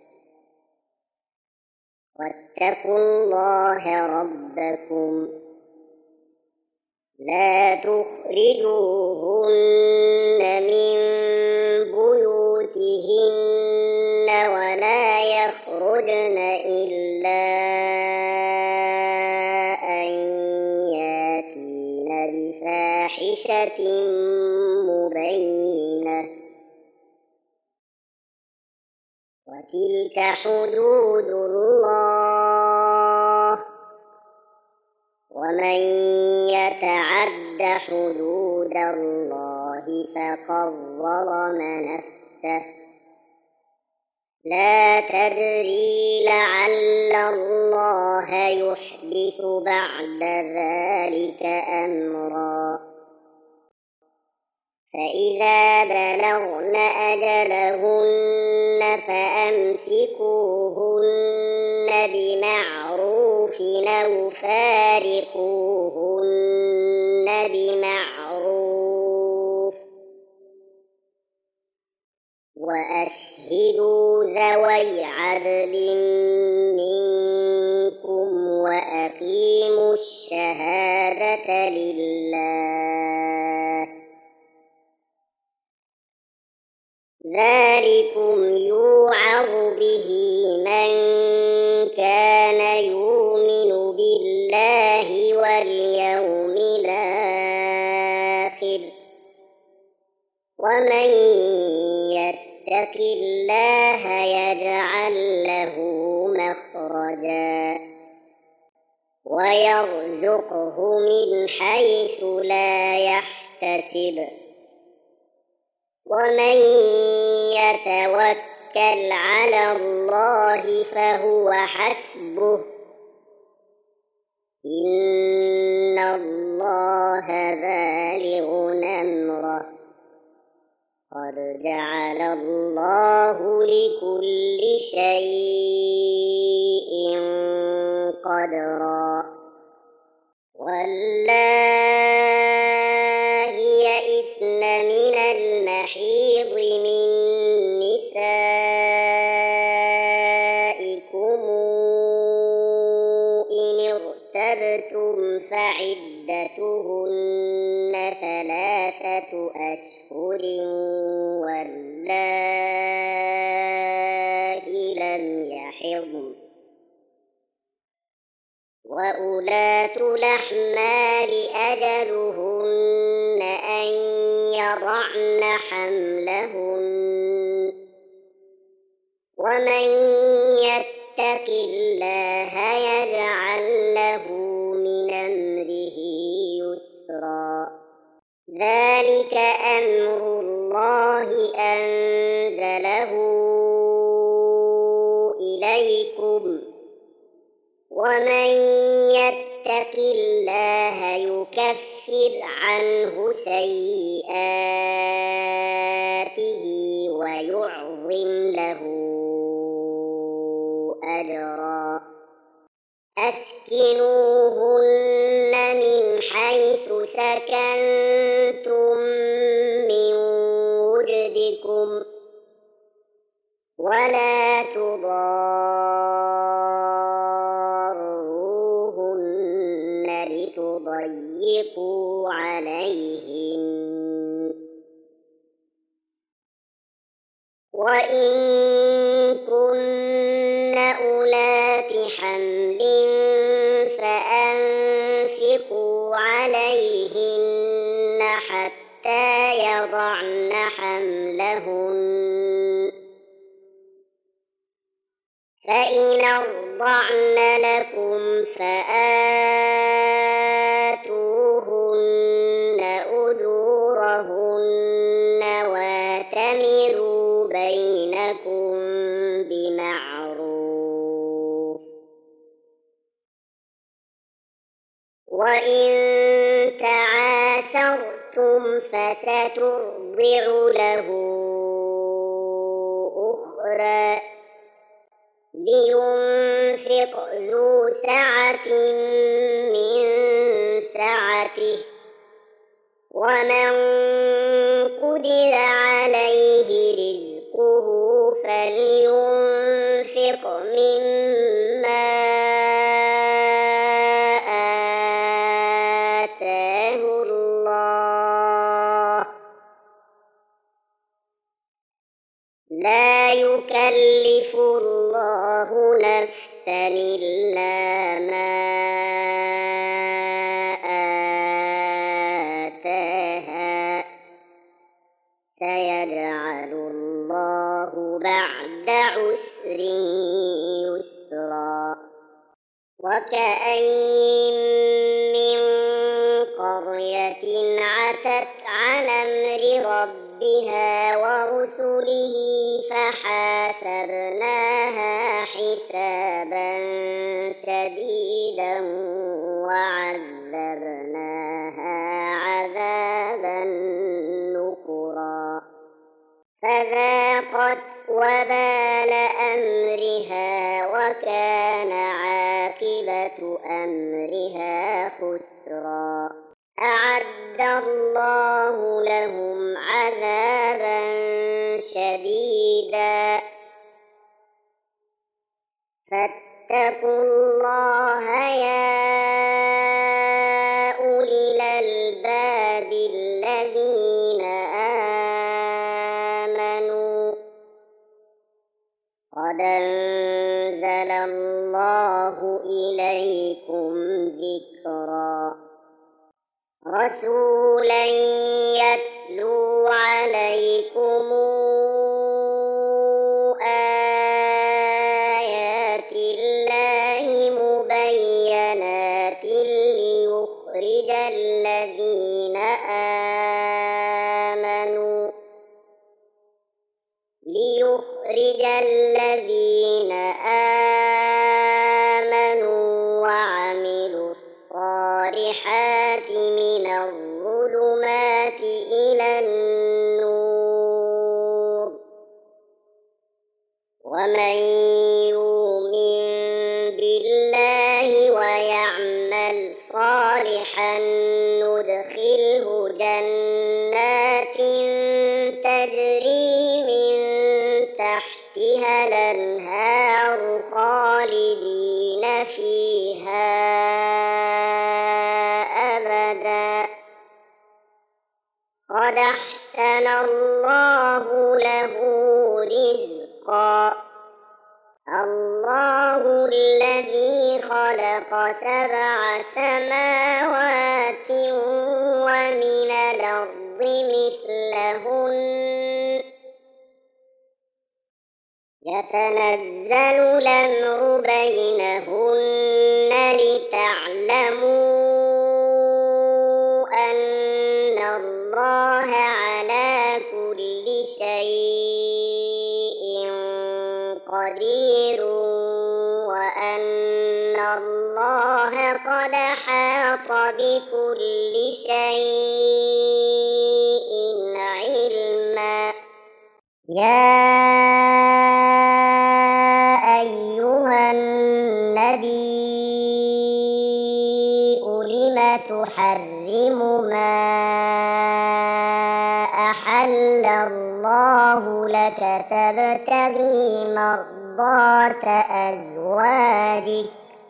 واتقوا الله ربكم لا تخرجوهن من بيوتهن ولا يخرجن إلا أن ياتين بفاحشة مبينة وتلك حدود الله ومن يتعد حدود الله فقد ظلم نفسه لا تدري لعل الله يحدث بعد ذلك أمرا فإذا بلغن أجلهن فأمسكوهن بمعروف أو فارقوهن بمعروف وأشهدوا ذوي عدل منكم وأقيموا الشهادة لله ذلكم يوعظ به من كان يؤمن بالله واليوم الآخر ومن يتق الله يجعل له مخرجا ويرزقه من حيث لا يحتسب ومن يتوكل على الله فهو حسبه إن الله بالغ أمره قد جعل الله لكل شيء قدرا واللائي يئسن من المحيض من نسائكم إن ارتبتم فعدتهن 3 أشهر واللائي لم يحضن وأولاة الأحمال أجلهن أن يضعن حملهن ومن يتق الله يجعل له من أمره يسرا ذلك أمر الله أنزله إليكم ومن يتق الله يكفر عنه سيئاته ويعظم تعظم له أجرا. أسكنوهن من حيث سكنتم من وجدكم ولا تضاروهن لتضيقوا عليهن، وإن كن أولات حمل فأنفقوا عليهن حتى يضعن حملهن، فإن أرضعن لكم فآتوهن أجورهن واتمروا بينكم بمعروف. وإن تعاسرتم فسترضع له أخرى. لينفق ذو سعة من سعته، ومن قدر عليه رزقه فلينفق مما آتاه الله، لا يكلف الله نفسا إلا ما آتاها، سيجعل الله بعد عسر يسرا. وكأين من قرية عتت عن أمر ربها ورسله فحاسبناها حسابا شديدا وعذبناها عذابا نكرا، فذاقت وبال أمرها وكان عاقبة أمرها خسرا. أعد الله لهم عذابا شديدا، فاتقوا الله يا أولي الألباب الذين آمنوا، قد أنزل الله إليكم ذكرا، رسولا يتلو عليكم آيات الله مبينات ليخرج الذين آمنوا وعملوا الصالحات من الظلمات إلى النور، ومن يؤمن بالله ويعمل صالحا ندخله جنات تجري من تحتها الأنهار خالدين فيها أبدا، قد أحسن الله له رزقا. الله الذي خلق 7 سماوات ومن الأرض مثلهن يتنزل الأمر بينهن لتعلموا أن الله على كل شيء قدير، وأن الله قد أحاط بكل شيء علما. يا أيها النبي لم تحرم ما أحل الله لك تبتغي مرضات أزواجك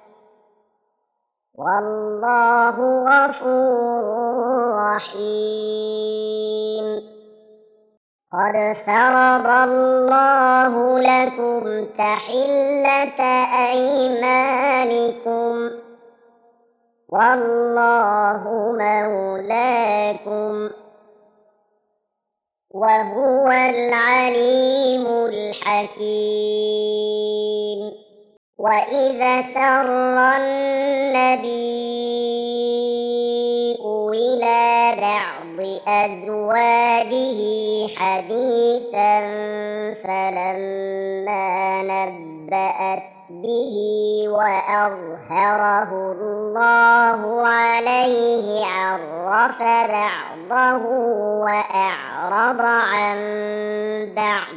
والله غفور رحيم قد فرض الله لكم تحلة أيمانكم والله مولاكم وهو العليم الحكيم وإذا سر النبي إلى بعض أزواجه حديثا فلما نبأت به وأظهره الله عليه عرف بعضه وأعرض عن بعض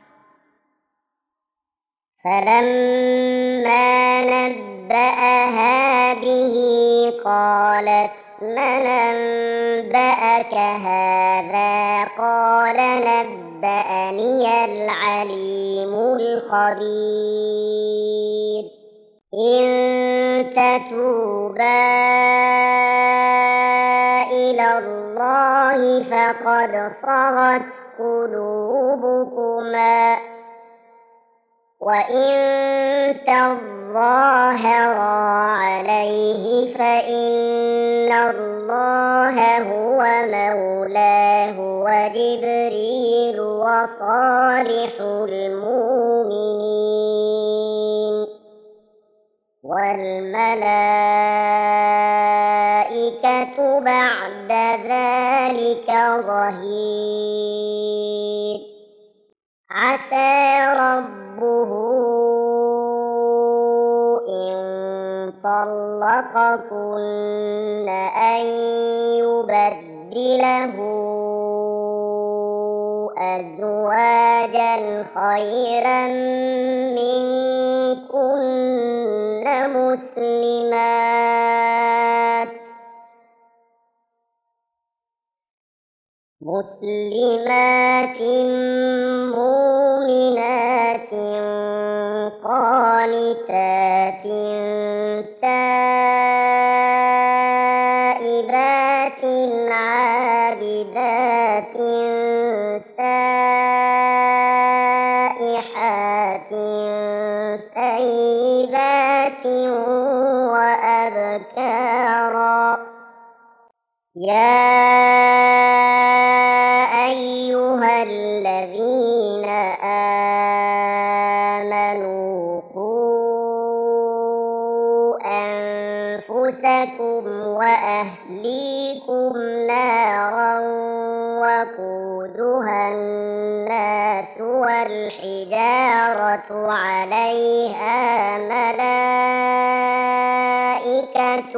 فلما نبأها به قالت من أنبأك هذا قال نبأني العليم الخبير إن تتوبا إلى الله فقد صغت قلوبكما وإن تظاهرا عليه فإن الله هو مولاه وجبريل وصالح المؤمنين والملائكة بعد ذلك ظهير عسى ربه إن طلقكن أن يبدله أزواجا خيرا منكن مسلمات مؤمنات قانتات تائبات عابدات سائحات ثيبات وأبكارا يا أيها الذين آمنوا قوا أنفسكم وأهليكم نارا وقودها الناس والحجارة عليها ملائكة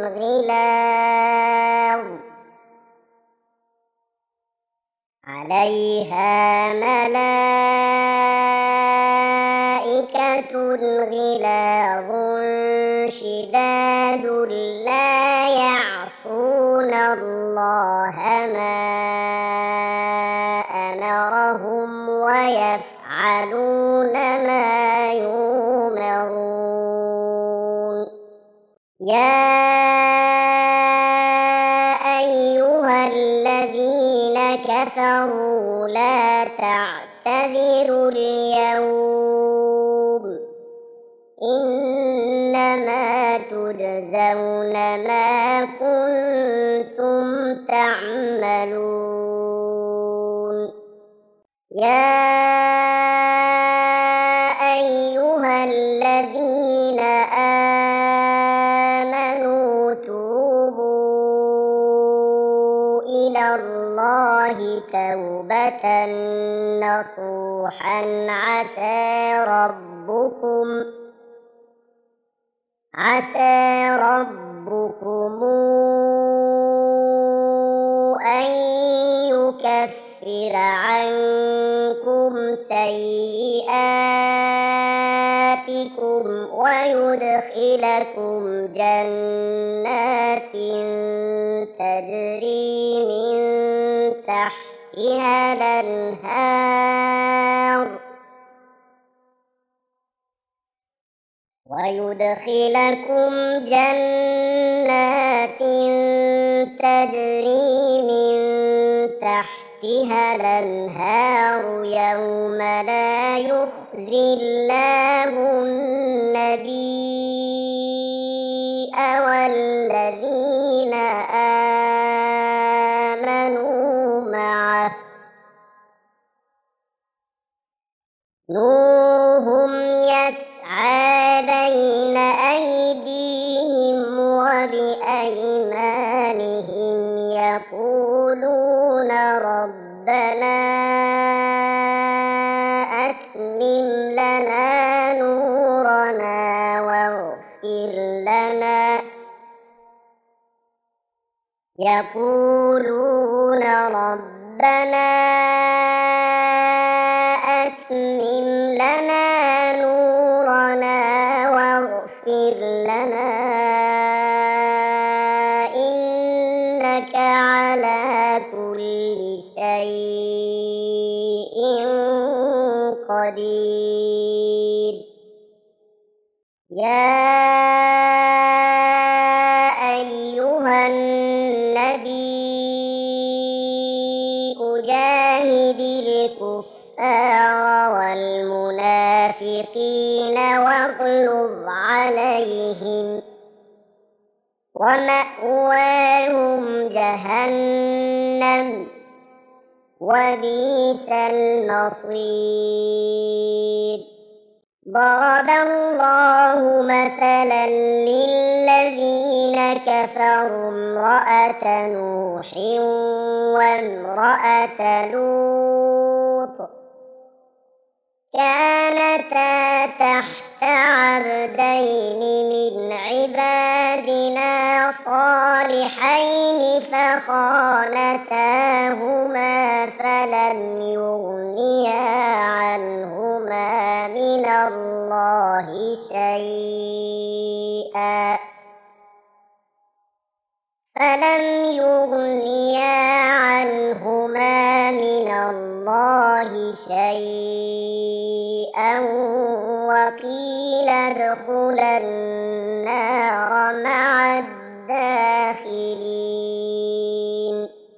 غلاظ شداد لا يعصون الله ما أمرهم ويفعلون ما يؤمرون يا أيها الذين كفروا لا تعتذروا اليوم إنما تجزون ما كنتم تعملون يا أيها الذين آمنوا توبوا إلى الله توبة نصوحا عسى ربكم أن يكفر ويكفر عنكم سيئاتكم ويدخلكم جنات تجري من تحتها الأنهار يوم لا يخزي الله النبي والذين آمنوا معه نورهم يسعى بين أيديهم وبأيمانهم يقولون ربنا أتمم لنا نورنا واغفر لنا يقولون ربنا أتمم لنا نورنا واغفر لنا إنك على كل شيء قدير يا أيها النبي جاهد الكفار والمنافقين واغلظ عليهم ومأواهم جهنم وبئس المصير ضرب الله مثلا للذين كفروا امرأة نوح وامرأة لوط كانتا تحت عبدين من عبادنا صالحين فخانتاهما فلم يغنيا عنهما من الله شيئا وقيل ادخلا النار مع الداخلين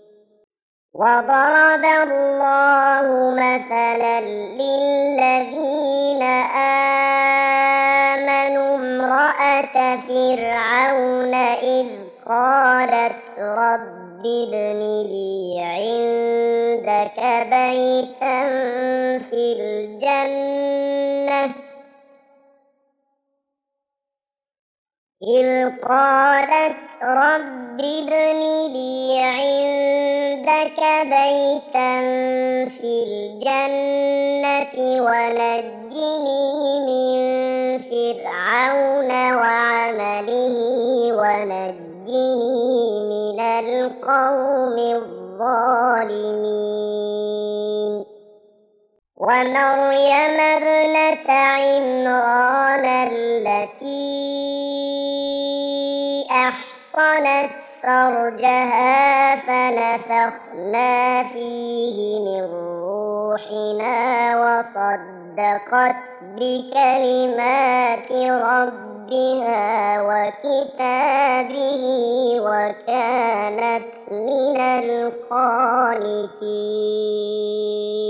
وضرب الله مثلا للذين آمنوا امرأة فرعون إذ قالت رب ابن لي عندك بيتا في الجنة إذ قالت رب ابن لي عندك بيتا في الجنة ونجني من فرعون وعمله ونجني من القوم الظالمين ومريم ابنة عمران التي أحصنت فرجها فنفخنا فيه من روحنا وصدقت بكلمات ربها وكتابه وكانت من القانتين